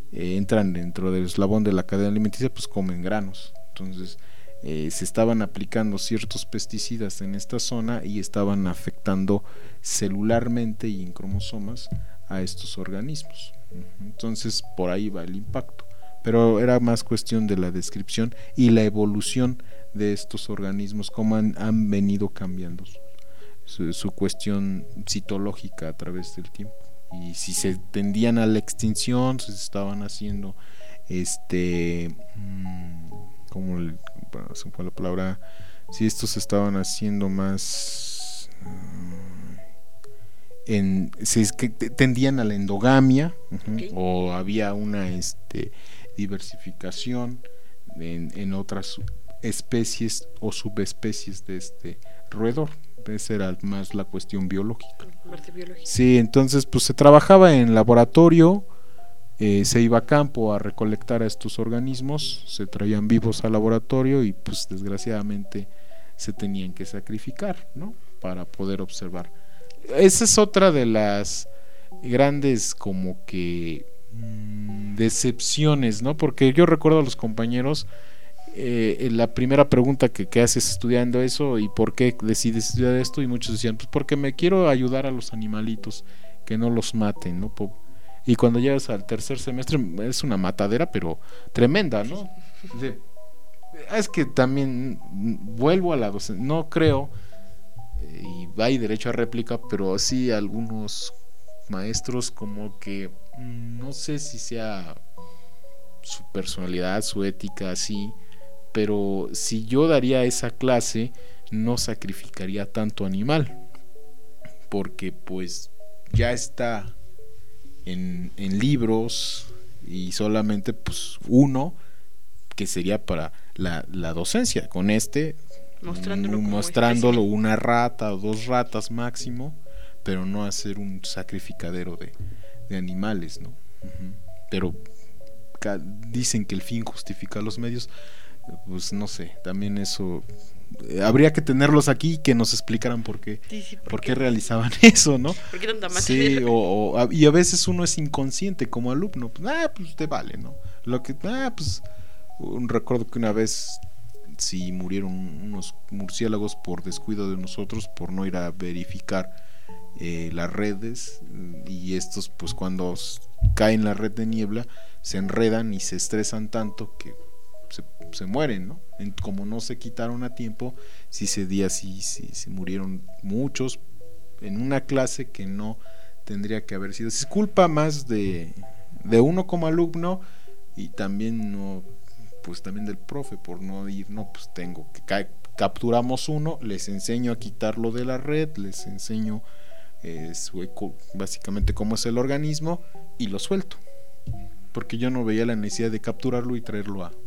eh, entran dentro del eslabón de la cadena alimenticia, pues comen granos. Entonces eh, se estaban aplicando ciertos pesticidas en esta zona y estaban afectando celularmente y en cromosomas a estos organismos. Entonces por ahí va el impacto, pero era más cuestión de la descripción y la evolución de estos organismos, cómo han, han venido cambiando su, su, su cuestión citológica a través del tiempo, y si se tendían a la extinción, si se estaban haciendo este mmm, como el, bueno, se fue la palabra, si estos se estaban haciendo más uh, en, si es que tendían a la endogamia, uh-huh, okay, o había una este diversificación en, en otras especies o subespecies de este roedor. Esa era más la cuestión biológica. Sí, entonces pues se trabajaba en laboratorio, eh, se iba a campo a recolectar a estos organismos, se traían vivos al laboratorio y pues desgraciadamente se tenían que sacrificar, ¿no?, para poder observar. Esa es otra de las grandes como que mmm, decepciones, ¿no? Porque yo recuerdo a los compañeros, eh, la primera pregunta que, que haces estudiando eso, ¿y por qué decides estudiar esto? Y muchos decían, pues porque me quiero ayudar a los animalitos, que no los maten, ¿no? Y cuando llegas al tercer semestre es una matadera, pero tremenda, ¿no? Es que también vuelvo a la docencia, no creo, y hay derecho a réplica, pero sí algunos maestros como que no sé si sea su personalidad, su ética, así, pero si yo daría esa clase no sacrificaría tanto animal, porque pues ya está en, en libros, y solamente pues uno que sería para la, la docencia, con este mostrándolo, un, mostrándolo una rata o dos ratas máximo, pero no hacer un sacrificadero de, de animales, ¿no? Uh-huh. Pero ca- dicen que el fin justifica los medios, pues no sé, también eso eh, habría que tenerlos aquí y que nos explicaran por qué, sí, sí, por, por qué, qué realizaban eso, ¿no? ¿Por qué tanta sí, o, o, y a veces uno es inconsciente como alumno, pues, ah, pues te vale, ¿no? Lo que, ah, pues un recuerdo que una vez sí murieron unos murciélagos por descuido de nosotros, por no ir a verificar eh, las redes, y estos pues cuando caen en la red de niebla se enredan y se estresan tanto que se, se mueren, ¿no? En, como no se quitaron a tiempo, sí ese día sí, sí, sí murieron muchos en una clase que no tendría que haber sido. Es culpa más de, de uno como alumno, y también no, pues también del profe por no ir, no, pues tengo que ca- capturamos uno, les enseño a quitarlo de la red, les enseño eh, su eco, básicamente cómo es el organismo, y lo suelto, porque yo no veía la necesidad de capturarlo y traerlo a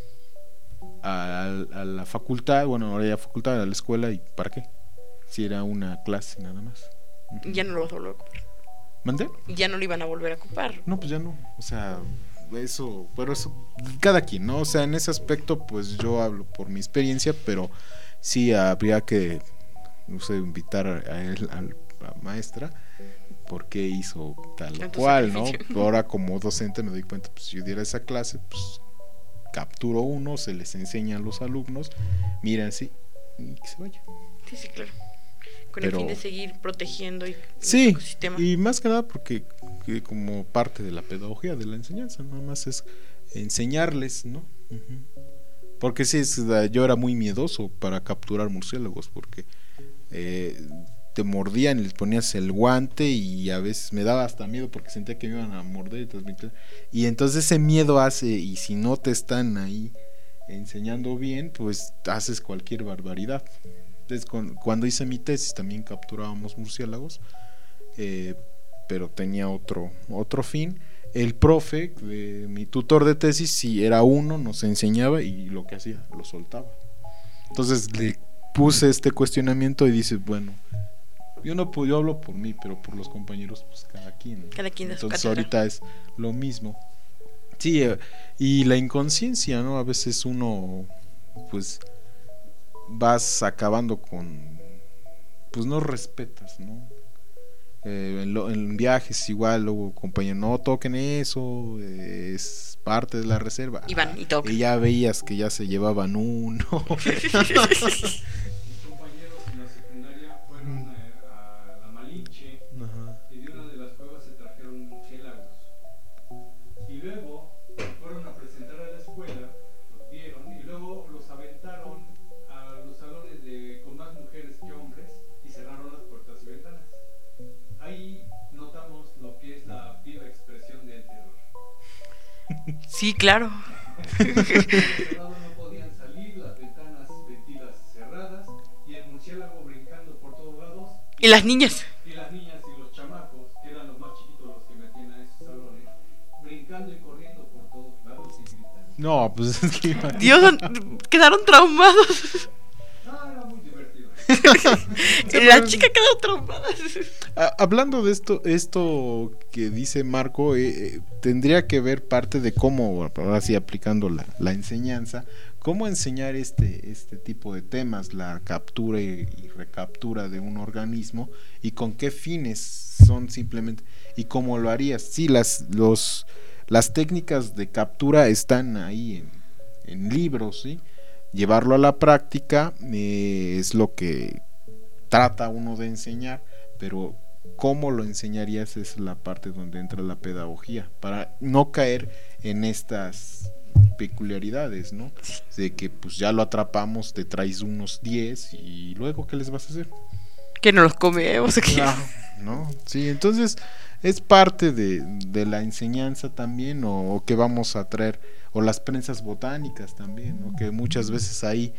a, a la facultad, bueno, ahora ya facultad, a la escuela, y ¿para qué? Si era una clase nada más. Uh-huh. Ya no lo vas a volver a ocupar. ¿Mandé? Ya no lo iban a volver a ocupar. No, pues ya no, o sea, eso, pero eso, cada quien, ¿no? O sea, en ese aspecto, pues yo hablo por mi experiencia, pero sí habría que, no sé, invitar a él, a la maestra, por qué hizo tal o cual, ¿no? Ahora como docente me doy cuenta, pues si yo diera esa clase, pues capturo uno, se les enseña a los alumnos, miren, sí, y que se vaya. Sí, sí, claro. Con pero, el fin de seguir protegiendo y sí, el ecosistema. Y más que nada porque que como parte de la pedagogía de la enseñanza, nada más es enseñarles, ¿no? Uh-huh. Porque sí, es, yo era muy miedoso para capturar murciélagos, porque eh, te mordían y les ponías el guante, y a veces me daba hasta miedo porque sentía que me iban a morder y transmitir. Y entonces ese miedo hace, y si no te están ahí enseñando bien, pues haces cualquier barbaridad. Entonces, con, cuando hice mi tesis también capturábamos murciélagos, eh, pero tenía otro otro fin. El profe, eh, mi tutor de tesis, si era uno, nos enseñaba, y lo que hacía, lo soltaba. Entonces le puse este cuestionamiento y dice, bueno, yo no yo hablo por mí, pero por los compañeros, pues cada quien. Cada quien. Entonces ahorita es lo mismo. Sí, eh, y la inconsciencia, ¿no? A veces uno, pues vas acabando con, pues no respetas, ¿no? Eh, en, lo, en viajes igual, luego compañeros, no toquen eso, eh, es parte de la reserva. Y van y tocan. Y ya veías que ya se llevaban uno. Mis compañeros en la secundaria fueron a, a la Malinche. Ajá. Y de una de las cuevas se trajeron murciélagos. Y luego fueron a presentar a la escuela, los vieron y luego los aventaron a los salones de, con más mujeres que hombres y cerraron las puertas y ventanas. Ahí notamos lo que es la viva expresión del terror. Sí, claro. No podían salir, las ventanas ventilas cerradas y el murciélago brincando por todos lados. Y las niñas. Y las niñas y los chamacos, que eran los más chiquitos los que metían a esos salones, brincando y corriendo por todos lados y gritando. No, pues es que... Dios, quedaron traumados. No, era muy divertido. La chica quedó traumada. Ah, hablando de esto, esto que dice Marco, eh, eh, tendría que ver parte de cómo, ahora sí aplicando la, la enseñanza, cómo enseñar este, este tipo de temas, la captura y, y recaptura de un organismo y con qué fines son simplemente y cómo lo harías. Sí, las, los, las técnicas de captura están ahí en, en libros, ¿sí? Llevarlo a la práctica eh, es lo que trata uno de enseñar, pero cómo lo enseñarías es la parte donde entra la pedagogía, para no caer en estas peculiaridades, ¿no? De que pues ya lo atrapamos, te traes unos diez y luego ¿qué les vas a hacer? Que no los comemos aquí. No, no, sí, entonces es parte de, de la enseñanza también, o, o que vamos a traer, o las prensas botánicas también, ¿no? Que muchas veces ahí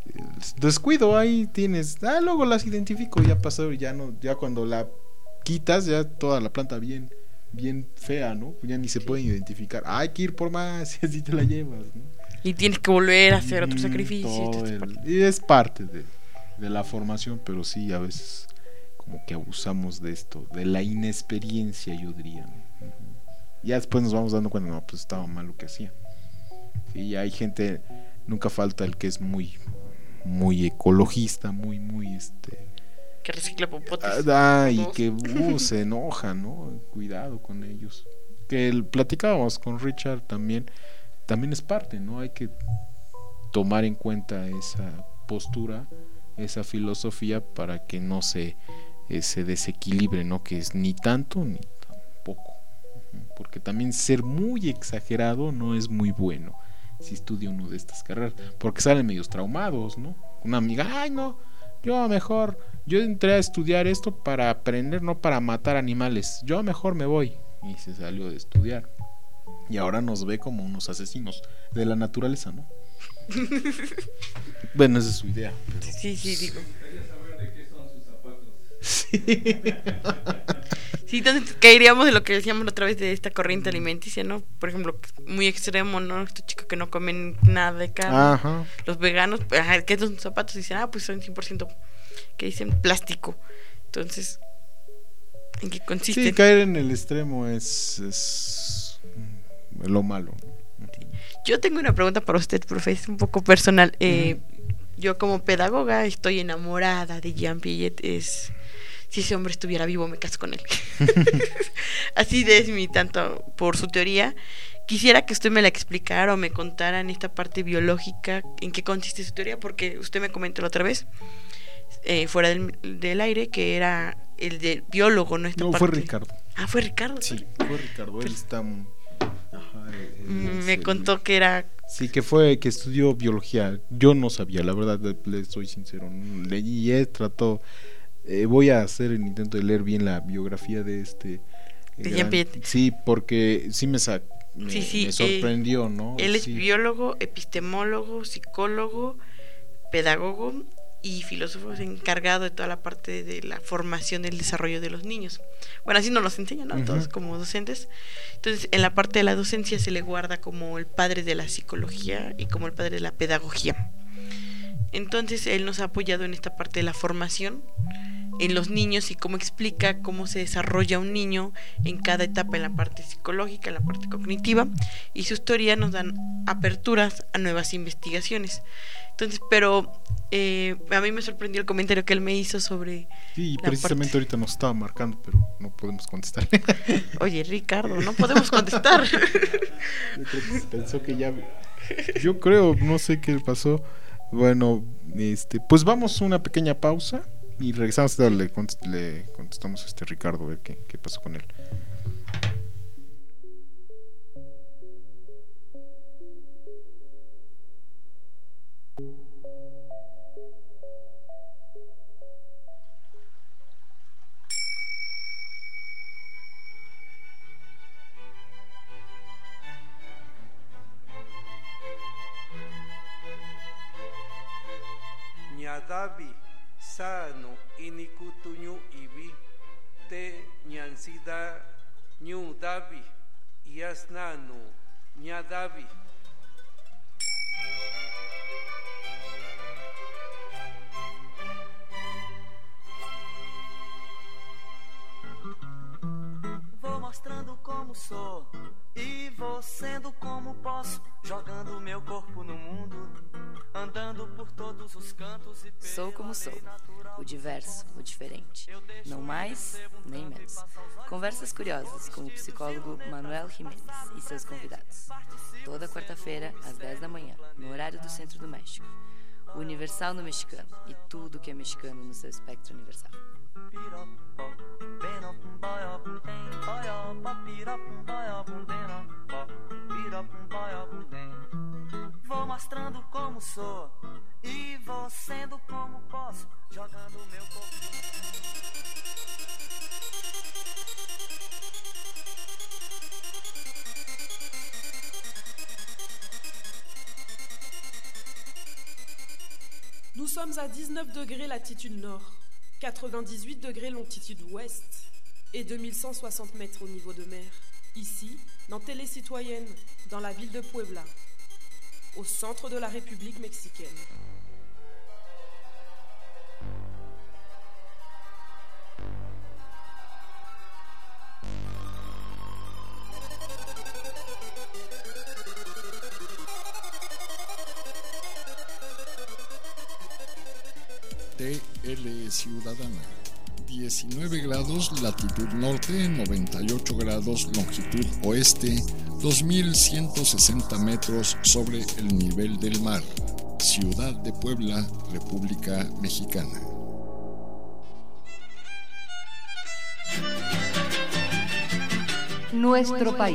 descuido, ahí tienes, ah, luego las identifico, ya pasó, ya no, ya cuando la quitas, ya toda la planta bien, bien fea, ¿no? Ya ni se pueden identificar, hay que ir por más, y así te la llevas, ¿no? Y tienes que volver a hacer otro Mm, sacrificio. todo y, el- y es parte de, de la formación, pero sí, a veces como que abusamos de esto, de la inexperiencia, yo diría, ¿no? Ujú. Ya después nos vamos dando cuenta, no, pues estaba mal lo que hacía. Sí, hay gente, nunca falta el que es muy muy ecologista, muy muy este que recicla popotes. ah, y Todos. que uh, se enoja, ¿no? Cuidado con ellos. Que el, platicábamos con Richard también, también es parte, ¿no? Hay que tomar en cuenta esa postura, esa filosofía para que no se eh, se desequilibre, ¿no? Que es ni tanto ni tampoco. Ujú. Porque también ser muy exagerado no es muy bueno si estudia uno de estas carreras, porque salen medios traumados, ¿no? Una amiga, ay no, yo mejor, yo entré a estudiar esto para aprender, no para matar animales, yo mejor me voy, y se salió de estudiar, y ahora nos ve como unos asesinos de la naturaleza, ¿no? Bueno, esa es su idea, pero... Sí, sí, digo. Quería saber de qué son sus zapatos. Sí, entonces caeríamos de lo que decíamos la otra vez de esta corriente alimenticia, ¿no? Por ejemplo, muy extremo, ¿no? Estos chicos que no comen nada de carne. Ajá. Los veganos, ajá, ¿qué son sus zapatos? Dicen, ah, pues son cien por ciento, que dicen plástico. Entonces, ¿en qué consiste? Sí, caer en el extremo es, es lo malo, ¿no? Yo tengo una pregunta para usted, profe, es un poco personal. Eh, yo como pedagoga estoy enamorada de Jean Piaget. Es, si ese hombre estuviera vivo me caso con él. Así de es mi tanto por su teoría. Quisiera que usted me la explicara o me contara en esta parte biológica en qué consiste su teoría, porque usted me comentó la otra vez, eh, fuera del, del aire, que era el de biólogo, ¿no? Esta No, parte. fue Ricardo. Ah, fue Ricardo. Sí, fue Ricardo, él está... Ajá, él Mm, es me el- contó que era... Sí, que fue, que estudió biología. Yo no sabía, la verdad, le, le soy sincero. Leí, eh, trató. Eh, voy a hacer el intento de leer bien la biografía de este. De gran- Jean Piaget. Sí, porque sí me, sa- me, Sí, sí, me sorprendió, ¿no? Él es Sí. biólogo, epistemólogo, psicólogo, pedagogo y filósofo encargado de toda la parte de la formación del desarrollo de los niños. Bueno, así nos los enseñan, ¿no? Ujú. Todos como docentes. Entonces, en la parte de la docencia se le guarda como el padre de la psicología y como el padre de la pedagogía. Entonces, él nos ha apoyado en esta parte de la formación en los niños y cómo explica cómo se desarrolla un niño en cada etapa, en la parte psicológica, en la parte cognitiva, y sus teorías nos dan aperturas a nuevas investigaciones. Entonces, pero eh, a mí me sorprendió el comentario que él me hizo sobre... Sí, precisamente parte. Ahorita nos estaba marcando, pero no podemos contestar. Oye, Ricardo, no podemos contestar. Yo creo que pensó que ya... Yo creo, no sé qué pasó. Bueno, este, pues vamos a una pequeña pausa y regresamos. Le, contest- le contestamos a este Ricardo a ver qué, qué pasó con él. Davi sano inikutunyu ibi te nyansida nyu davi yasnanu nyadavi. Vou mostrando como sou e vou sendo como posso, jogando meu corpo no mundo, andando por todos os cantos e Sou como sou, o diverso, o diferente, não mais nem menos. Conversas curiosas com o psicólogo Manuel Jiménez e seus convidados. Toda quarta-feira, às dez da manhã, no horário do Centro do México. O Universal no mexicano e tudo que é mexicano no seu espectro universal. Vou mostrando como sou e vou sendo como posso, jogando meu corpo. Nous sommes à dix-neuf degrés latitude nord, quatre-vingt-dix-huit degrés longitude ouest et deux mille cent soixante mètres au niveau de mer. Ici, dans Télé Citoyenne, dans la ville de Puebla, au centre de la République mexicaine. T L Ciudadana, diecinueve grados latitud norte, noventa y ocho grados longitud oeste, dos mil ciento sesenta metros sobre el nivel del mar. Ciudad de Puebla, República Mexicana. Nuestro país.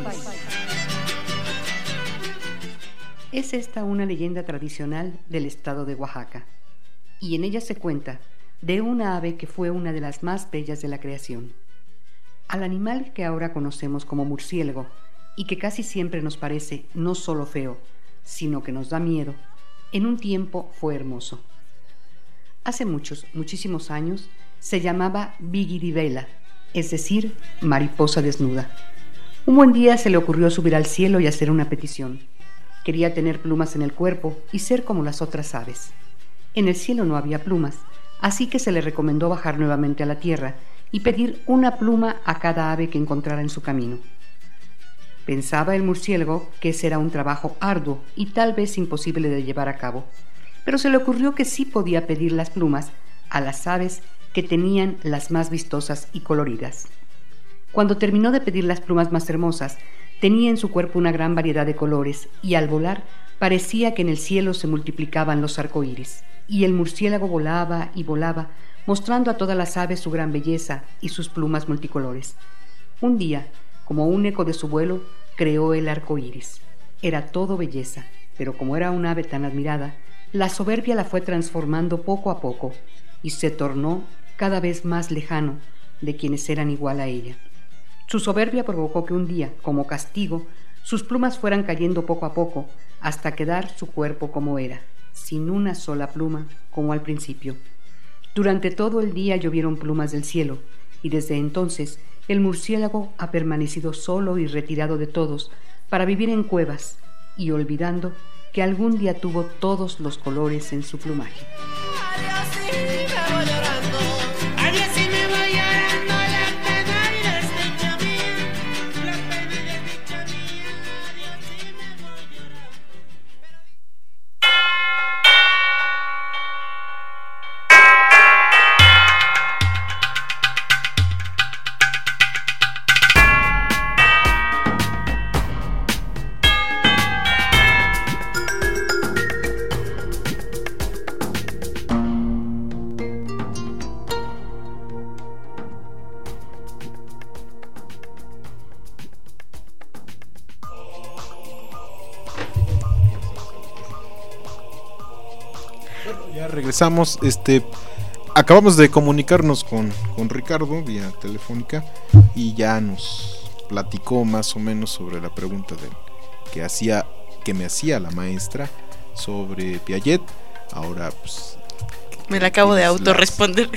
Es esta una leyenda tradicional del estado de Oaxaca, y en ella se cuenta de una ave que fue una de las más bellas de la creación. Al animal que ahora conocemos como murciélago, y que casi siempre nos parece no solo feo, sino que nos da miedo, en un tiempo fue hermoso. Hace muchos, muchísimos años, se llamaba Vigiribela, es decir, mariposa desnuda. Un buen día se le ocurrió subir al cielo y hacer una petición. Quería tener plumas en el cuerpo y ser como las otras aves. En el cielo no había plumas, así que se le recomendó bajar nuevamente a la tierra y pedir una pluma a cada ave que encontrara en su camino. Pensaba el murciélago que ese era un trabajo arduo y tal vez imposible de llevar a cabo, pero se le ocurrió que sí podía pedir las plumas a las aves que tenían las más vistosas y coloridas. Cuando terminó de pedir las plumas más hermosas, tenía en su cuerpo una gran variedad de colores y al volar parecía que en el cielo se multiplicaban los arcoíris, y el murciélago volaba y volaba, mostrando a todas las aves su gran belleza y sus plumas multicolores. Un día, como un eco de su vuelo, creó el arco iris. Era todo belleza, pero como era un ave tan admirada, la soberbia la fue transformando poco a poco y se tornó cada vez más lejano de quienes eran igual a ella. Su soberbia provocó que un día, como castigo, sus plumas fueran cayendo poco a poco hasta quedar su cuerpo como era, sin una sola pluma, como al principio. Durante todo el día llovieron plumas del cielo, y desde entonces el murciélago ha permanecido solo y retirado de todos para vivir en cuevas y olvidando que algún día tuvo todos los colores en su plumaje. Ya regresamos. Este, acabamos de comunicarnos con, con Ricardo vía telefónica y ya nos platicó más o menos sobre la pregunta de, que hacía, que me hacía la maestra sobre Piaget. Ahora, pues, me la acabo de autorresponder.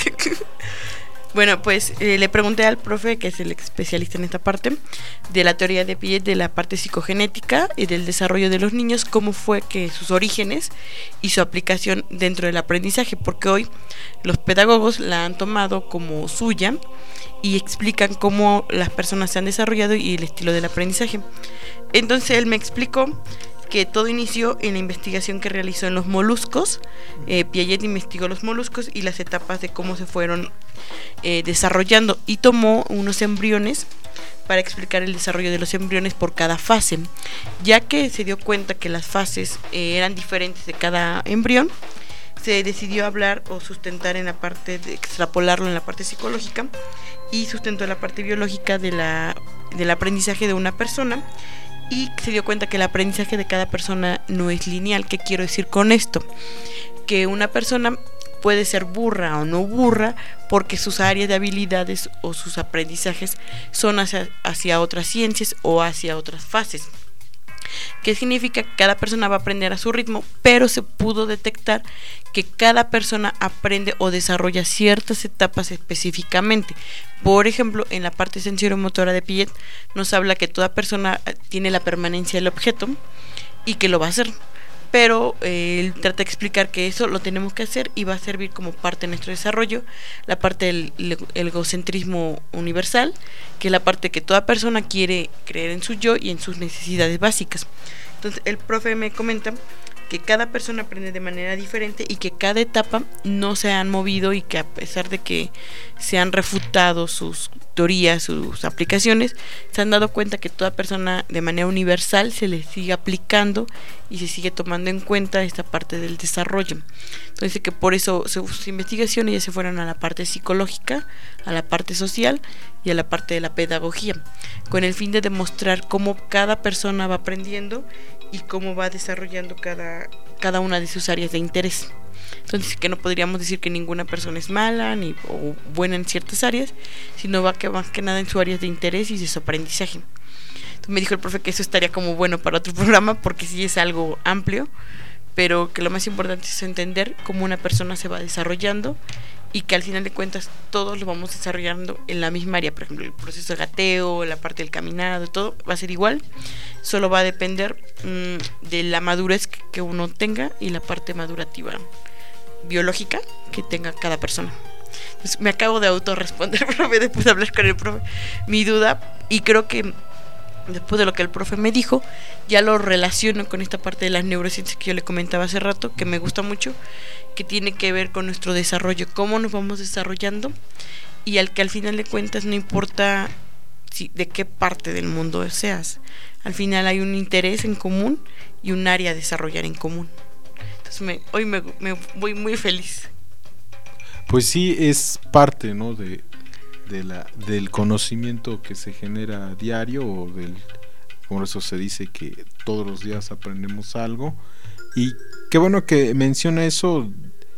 Bueno, pues eh, le pregunté al profe, que es el especialista en esta parte, de la teoría de Piaget, de la parte psicogenética y del desarrollo de los niños, cómo fue que sus orígenes y su aplicación dentro del aprendizaje, porque hoy los pedagogos la han tomado como suya y explican cómo las personas se han desarrollado y el estilo del aprendizaje. Entonces él me explicó que todo inició en la investigación que realizó en los moluscos. eh, Piaget investigó los moluscos y las etapas de cómo se fueron eh, desarrollando, y tomó unos embriones para explicar el desarrollo de los embriones por cada fase, ya que se dio cuenta que las fases eh, eran diferentes de cada embrión. Se decidió hablar o sustentar en la parte de extrapolarlo en la parte psicológica, y sustentó la parte biológica de la, del aprendizaje de una persona. Y se dio cuenta que el aprendizaje de cada persona no es lineal. ¿Qué quiero decir con esto? Que una persona puede ser burra o no burra porque sus áreas de habilidades o sus aprendizajes son hacia, hacia otras ciencias o hacia otras fases. ¿Qué significa? Que cada persona va a aprender a su ritmo, pero se pudo detectar que cada persona aprende o desarrolla ciertas etapas específicamente. Por ejemplo, en la parte sensorimotora de Piaget nos habla que toda persona tiene la permanencia del objeto y que lo va a hacer, pero eh, él trata de explicar que eso lo tenemos que hacer y va a servir como parte de nuestro desarrollo. La parte del el egocentrismo universal, que es la parte que toda persona quiere creer en su yo y en sus necesidades básicas. Entonces el profe me comenta que cada persona aprende de manera diferente y que cada etapa no se han movido, y que a pesar de que se han refutado sus teorías, sus aplicaciones, se han dado cuenta que toda persona de manera universal se le sigue aplicando y se sigue tomando en cuenta esta parte del desarrollo. Entonces que por eso sus investigaciones ya se fueron a la parte psicológica, a la parte social y a la parte de la pedagogía, con el fin de demostrar cómo cada persona va aprendiendo y cómo va desarrollando cada, cada una de sus áreas de interés. Entonces que no podríamos decir que ninguna persona es mala ni o buena en ciertas áreas, sino va que más que nada en sus áreas de interés y de su aprendizaje. Entonces me dijo el profe que eso estaría como bueno para otro programa, porque sí es algo amplio, pero que lo más importante es entender cómo una persona se va desarrollando y que al final de cuentas todos lo vamos desarrollando en la misma área. Por ejemplo, el proceso de gateo, la parte del caminado, todo va a ser igual, solo va a depender mmm, de la madurez que, que uno tenga y la parte madurativa biológica que tenga cada persona. Entonces, me acabo de autorresponder, profe, después de hablar con el profe, mi duda, y creo que después de lo que el profe me dijo, ya lo relaciono con esta parte de las neurociencias que yo le comentaba hace rato, que me gusta mucho, que tiene que ver con nuestro desarrollo, cómo nos vamos desarrollando, y al que al final de cuentas no importa si, de qué parte del mundo seas, al final hay un interés en común y un área a desarrollar en común. Entonces me, hoy me, me voy muy feliz. Pues sí, es parte, ¿no?, de, de la, del conocimiento que se genera a diario, o del, por eso se dice que todos los días aprendemos algo. Y qué bueno que menciona eso.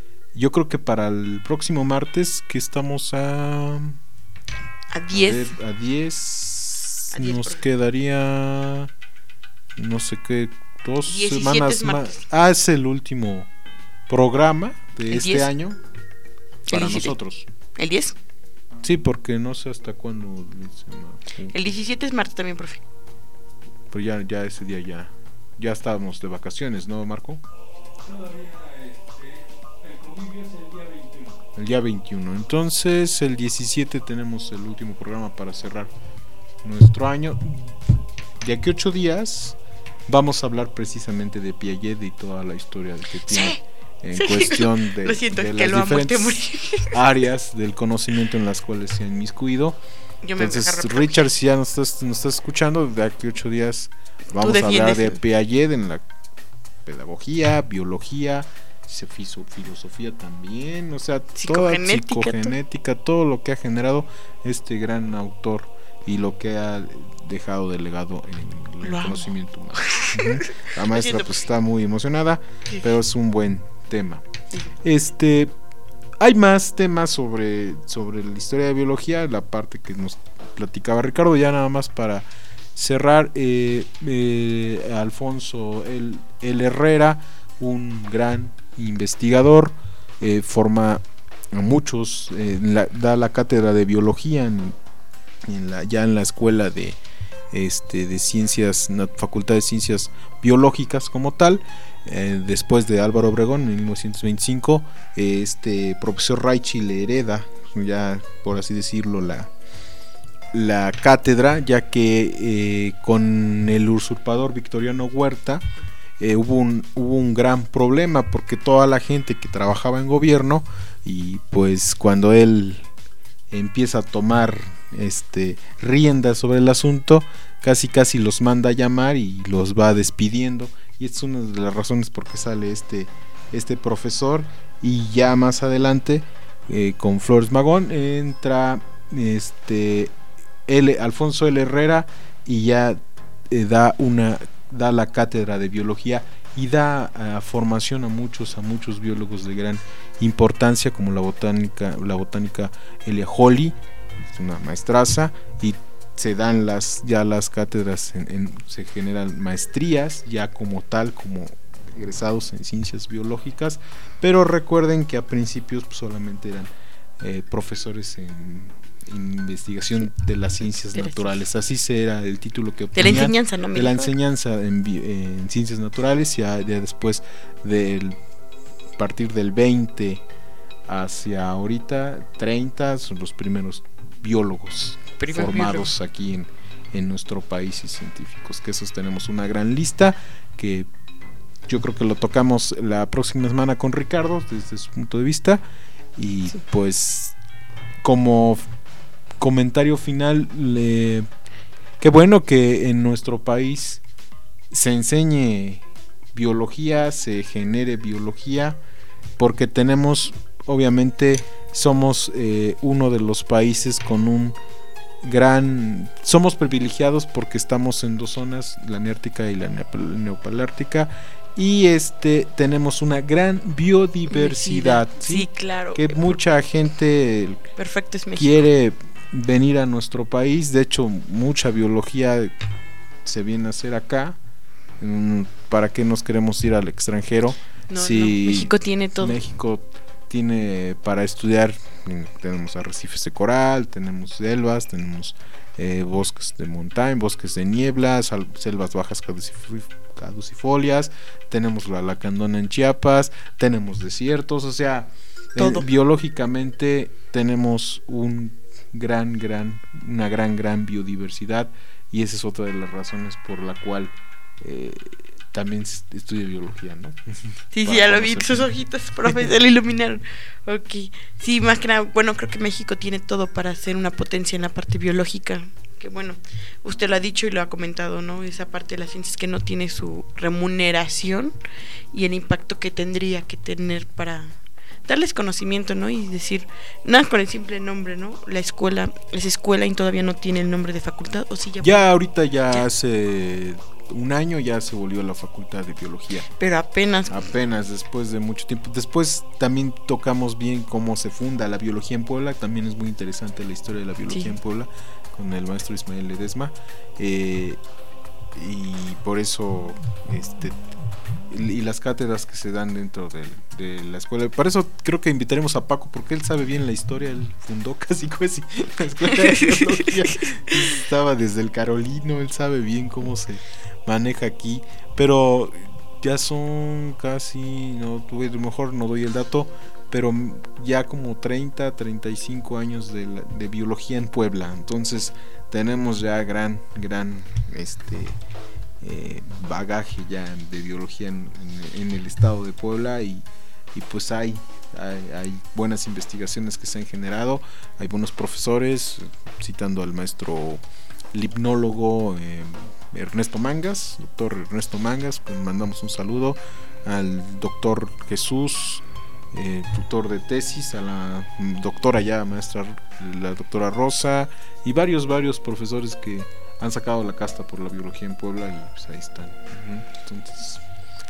Yo creo que para el próximo martes, que estamos a a diez, a, a diez, nos quedaría no sé qué, dos semanas más. Ah, es el último programa de este diez año para el nosotros. ¿El diez? Sí, porque no sé hasta cuándo. El diecisiete es martes también, profe. Pero ya, ya ese día ya ya estábamos de vacaciones, ¿no, Marco? Todavía este, el convivio es el día veintiuno. El día veintiuno. Entonces, el diecisiete tenemos el último programa para cerrar nuestro año. De aquí a ocho días vamos a hablar precisamente de Piaget y toda la historia que tiene. Sí. En sí, cuestión de, siento, de las las diferentes áreas del conocimiento en las cuales se ha inmiscuido. Yo me Entonces, Richard, si ya nos estás, nos estás escuchando, de aquí a ocho días vamos a hablar de Piaget en la pedagogía, biología, filosofía también, o sea, toda psicogenética, todo lo que ha generado este gran autor y lo que ha dejado de legado en el conocimiento humano. Uh-huh. La maestra pues está muy emocionada, pero es un buen tema. Este, hay más temas sobre, sobre la historia de biología, la parte que nos platicaba Ricardo, ya nada más para cerrar. eh, eh, Alfonso el, el Herrera, un gran investigador, eh, forma a muchos, eh, la, da la cátedra de biología en, en la, ya en la escuela de, este, de ciencias, facultad de ciencias biológicas como tal. Eh, después de Álvaro Obregón en mil novecientos veinticinco, eh, este profesor Raichi le hereda, ya por así decirlo, la la cátedra, ya que eh, con el usurpador Victoriano Huerta eh, hubo un hubo un gran problema, porque toda la gente que trabajaba en gobierno, y pues cuando él empieza a tomar este riendas sobre el asunto, casi casi los manda a llamar y los va despidiendo, y esta es una de las razones por qué sale este este profesor. Y ya más adelante, eh, con Flores Magón, entra este L, Alfonso L. Herrera, y ya eh, da una da la cátedra de biología y da uh, formación a muchos a muchos biólogos de gran importancia, como la botánica la botánica Elia Holly, es una maestraza, y se dan las ya las cátedras en, en, se generan maestrías ya como tal, como egresados en ciencias biológicas, pero recuerden que a principios pues, solamente eran eh, profesores en, en investigación de las ciencias de naturales, así era el título que obtenían, de la enseñanza, ¿no? de la enseñanza en, en ciencias naturales. Ya, ya después del partir del veinte hacia ahorita treinta son los primeros biólogos Primer formados biólogo. aquí en, en nuestro país, y científicos, que esos tenemos una gran lista, que yo creo que lo tocamos la próxima semana con Ricardo desde su punto de vista. Y sí, pues como comentario final, le, qué bueno que en nuestro país se enseñe biología, se genere biología, porque tenemos, obviamente somos eh, uno de los países con un gran, somos privilegiados porque estamos en dos zonas, la neártica y la neopalártica, y este tenemos una gran biodiversidad, ¿sí? Sí, claro, que mucha gente perfecto es quiere venir a nuestro país. De hecho, mucha biología se viene a hacer acá. ¿Para qué nos queremos ir al extranjero? No, si no. México tiene todo. México tiene para estudiar, tenemos arrecifes de coral, tenemos selvas, tenemos eh, bosques de montaña, bosques de niebla, sal, selvas bajas caducifolias, tenemos la lacandona en Chiapas, tenemos desiertos, o sea, eh, biológicamente tenemos un gran, gran, una gran, gran biodiversidad, y esa es otra de las razones por la cual eh, también estudio biología, ¿no? Sí, sí, ya lo vi, sus ojitos, profe, se le iluminaron. Ok, sí, más que nada, bueno, creo que México tiene todo para ser una potencia en la parte biológica, que bueno, usted lo ha dicho y lo ha comentado, ¿no? Esa parte de las ciencias que no tiene su remuneración y el impacto que tendría que tener para darles conocimiento, ¿no? Y decir, nada con el simple nombre, ¿no? La escuela es escuela y todavía no tiene el nombre de facultad, ¿o sí ya? Ya ahorita ya, ya hace un año ya se volvió la facultad de biología. Pero apenas. Apenas, después de mucho tiempo. Después también tocamos bien cómo se funda la biología en Puebla. También es muy interesante la historia de la biología sí. en Puebla, con el maestro Ismael Ledesma. Eh, y por eso, este, y las cátedras que se dan dentro de, de la escuela. Por eso creo que invitaremos a Paco, porque él sabe bien la historia. Él fundó casi casi la escuela de biología. Estaba desde el Carolino, él sabe bien cómo se maneja aquí, pero ya son casi, no, a lo mejor no doy el dato, pero ya como treinta, treinta y cinco años de, la, de biología en Puebla. Entonces tenemos ya gran, gran este eh, bagaje ya de biología en, en, en el estado de Puebla, y, y pues hay, hay, hay buenas investigaciones que se han generado, hay buenos profesores, citando al maestro limnólogo eh, Ernesto Mangas, doctor Ernesto Mangas, pues mandamos un saludo al doctor Jesús, eh, tutor de tesis, a la doctora ya maestra, la doctora Rosa, y varios, varios profesores que han sacado la casta por la biología en Puebla, y pues ahí están. Uh-huh. Entonces,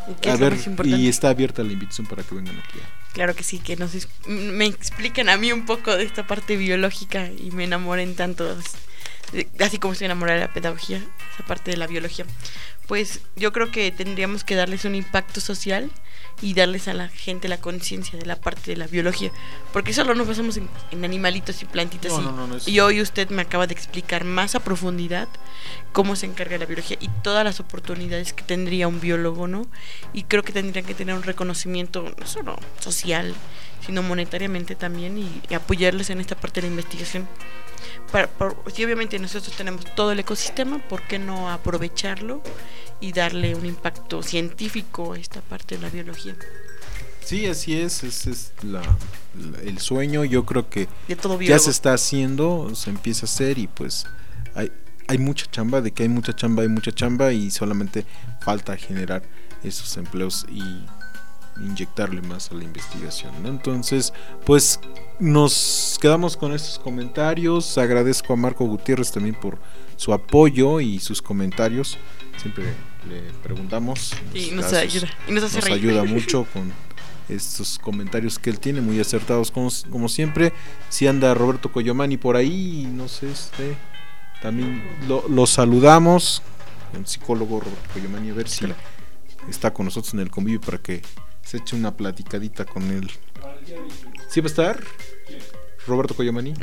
A ver, y está abierta la invitación para que vengan aquí. Claro que sí, que nos es, me expliquen a mí un poco de esta parte biológica y me enamoren tanto, así como estoy enamorada de la pedagogía, esa parte de la biología. Pues yo creo que tendríamos que darles un impacto social y darles a la gente la conciencia de la parte de la biología, porque solo nos basamos en, en animalitos y plantitas. No, y, no, no, no es... y hoy usted me acaba de explicar más a profundidad cómo se encarga la biología y todas las oportunidades que tendría un biólogo, ¿no? Y creo que tendrían que tener un reconocimiento no solo social, sino monetariamente también, y, y apoyarles en esta parte de la investigación. Para, para, si obviamente nosotros tenemos todo el ecosistema, ¿por qué no aprovecharlo y darle un impacto científico a esta parte de la biología? Sí, así es, ese es la, la, el sueño. Yo creo que de todo ya se está haciendo, se empieza a hacer, y pues hay, hay mucha chamba, de que hay mucha chamba, hay mucha chamba, y solamente falta generar esos empleos y inyectarle más a la investigación, ¿no? Entonces, pues nos quedamos con estos comentarios. Agradezco a Marco Gutiérrez también por su apoyo y sus comentarios. Siempre le preguntamos, y nos, ayuda, y nos, hace nos ayuda mucho con estos comentarios que él tiene, muy acertados como, como siempre. Si anda Roberto Coyomani por ahí, no sé, este, también lo, lo saludamos, el psicólogo Roberto Coyomani, a ver si claro. está con nosotros en el convivio para que se eche una platicadita con él. ¿Sí va a estar? Roberto Coyomani.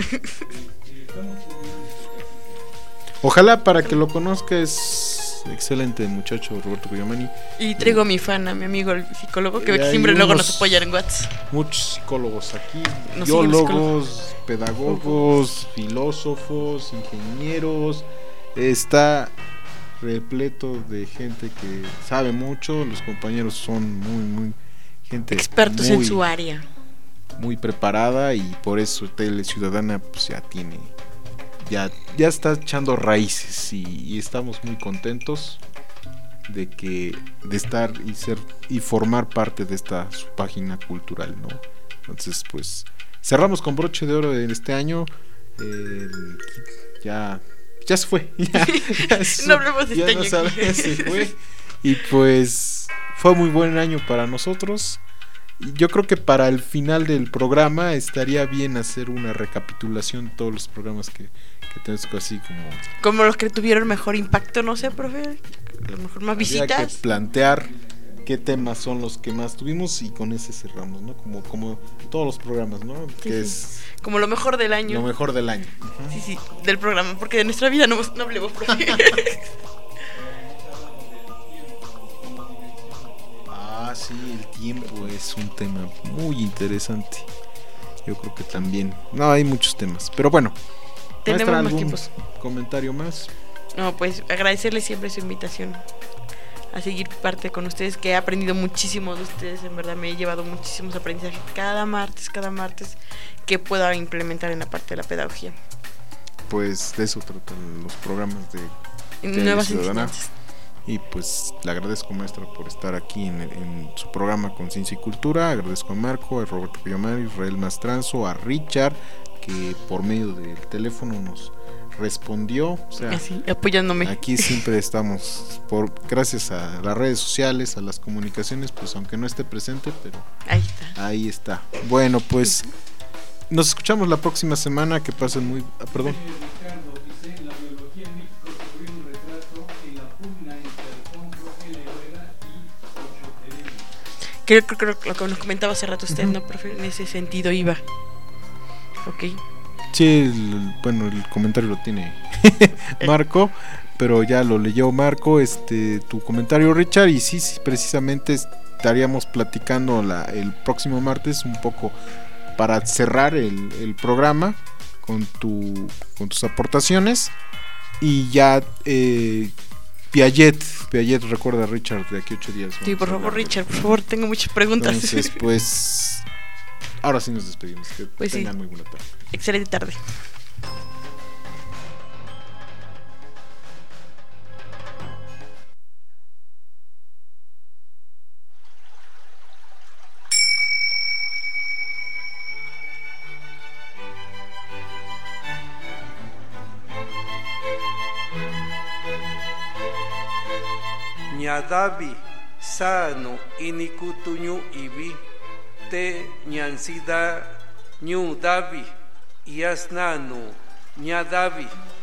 Ojalá, para que lo conozca, es excelente muchacho Roberto Coyomani. Y traigo a mi fan, a mi amigo el psicólogo, que siempre luego nos apoya en WhatsApp. Muchos psicólogos aquí, nos biólogos, pedagogos, uh-huh. filósofos, ingenieros. Está repleto de gente que sabe mucho. Los compañeros son muy, muy gente expertos muy, en su área, muy preparada, y por eso Tele Ciudadana pues ya tiene, ya, ya está echando raíces, y, y estamos muy contentos de que de estar y ser y formar parte de esta su página cultural, ¿no? Entonces, pues cerramos con broche de oro en este año. Eh, ya Ya se fue. Ya, ya no hablemos de ya este no año. Sabe, se fue. Y pues fue muy buen año para nosotros. Y yo creo que para el final del programa estaría bien hacer una recapitulación de todos los programas que, que tenemos, así como... Como los que tuvieron mejor impacto, no sé, profe. A lo mejor más visitas. Habría que plantear qué temas son los que más tuvimos, y con ese cerramos, ¿no? Como, como todos los programas, ¿no? Sí, que sí. es como lo mejor del año. Lo mejor del año. Uh-huh. Sí, sí, del programa, porque de nuestra vida no, no hablemos, profe. Ah, sí, el tiempo es un tema muy interesante. Yo creo que también. No, hay muchos temas, pero bueno. Tenemos más algún tiempos. ¿Comentario más? No, pues agradecerles siempre su invitación a seguir parte con ustedes, que he aprendido muchísimo de ustedes. En verdad me he llevado muchísimos aprendizajes cada martes, cada martes que pueda implementar en la parte de la pedagogía. Pues de eso tratan los programas de, de Nuevas enseñanzas. Y pues le agradezco, maestra, por estar aquí en, en su programa Conciencia y Cultura. Agradezco a Marco, a Roberto Coyomani, a Israel Mastranzo, a Richard, que por medio del teléfono nos respondió, o sea, así, apoyándome. Aquí siempre estamos, por gracias a las redes sociales, a las comunicaciones, pues aunque no esté presente, pero ahí está. Ahí está. Bueno, pues nos escuchamos la próxima semana. Que pasen muy, ah, perdón. Creo que lo que nos comentaba hace rato usted, uh-huh. ¿no, profe? En ese sentido iba. Ok. Sí, el, bueno, el comentario lo tiene Marco, pero ya lo leyó Marco, este, tu comentario, Richard, y sí, sí, precisamente estaríamos platicando la, el próximo martes un poco para cerrar el, el programa con tu, con tus aportaciones, y ya eh, Piaget, Piaget recuerda, Richard, de aquí a ocho días. Sí, por favor, Richard, por favor, tengo muchas preguntas. Entonces, pues, ahora sí nos despedimos. Que pues tengan sí. muy buena tarde. Excelente tarde. Ñadavi sano inikutuñu ibi te ñansida ñu davi yasnanu ñadavi.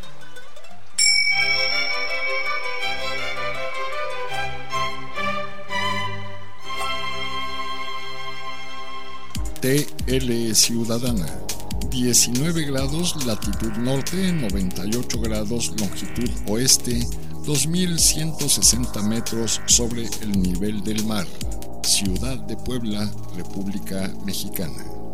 T L Ciudadana, diecinueve grados latitud norte, noventa y ocho grados longitud oeste, dos mil ciento sesenta metros sobre el nivel del mar. Ciudad de Puebla, República Mexicana.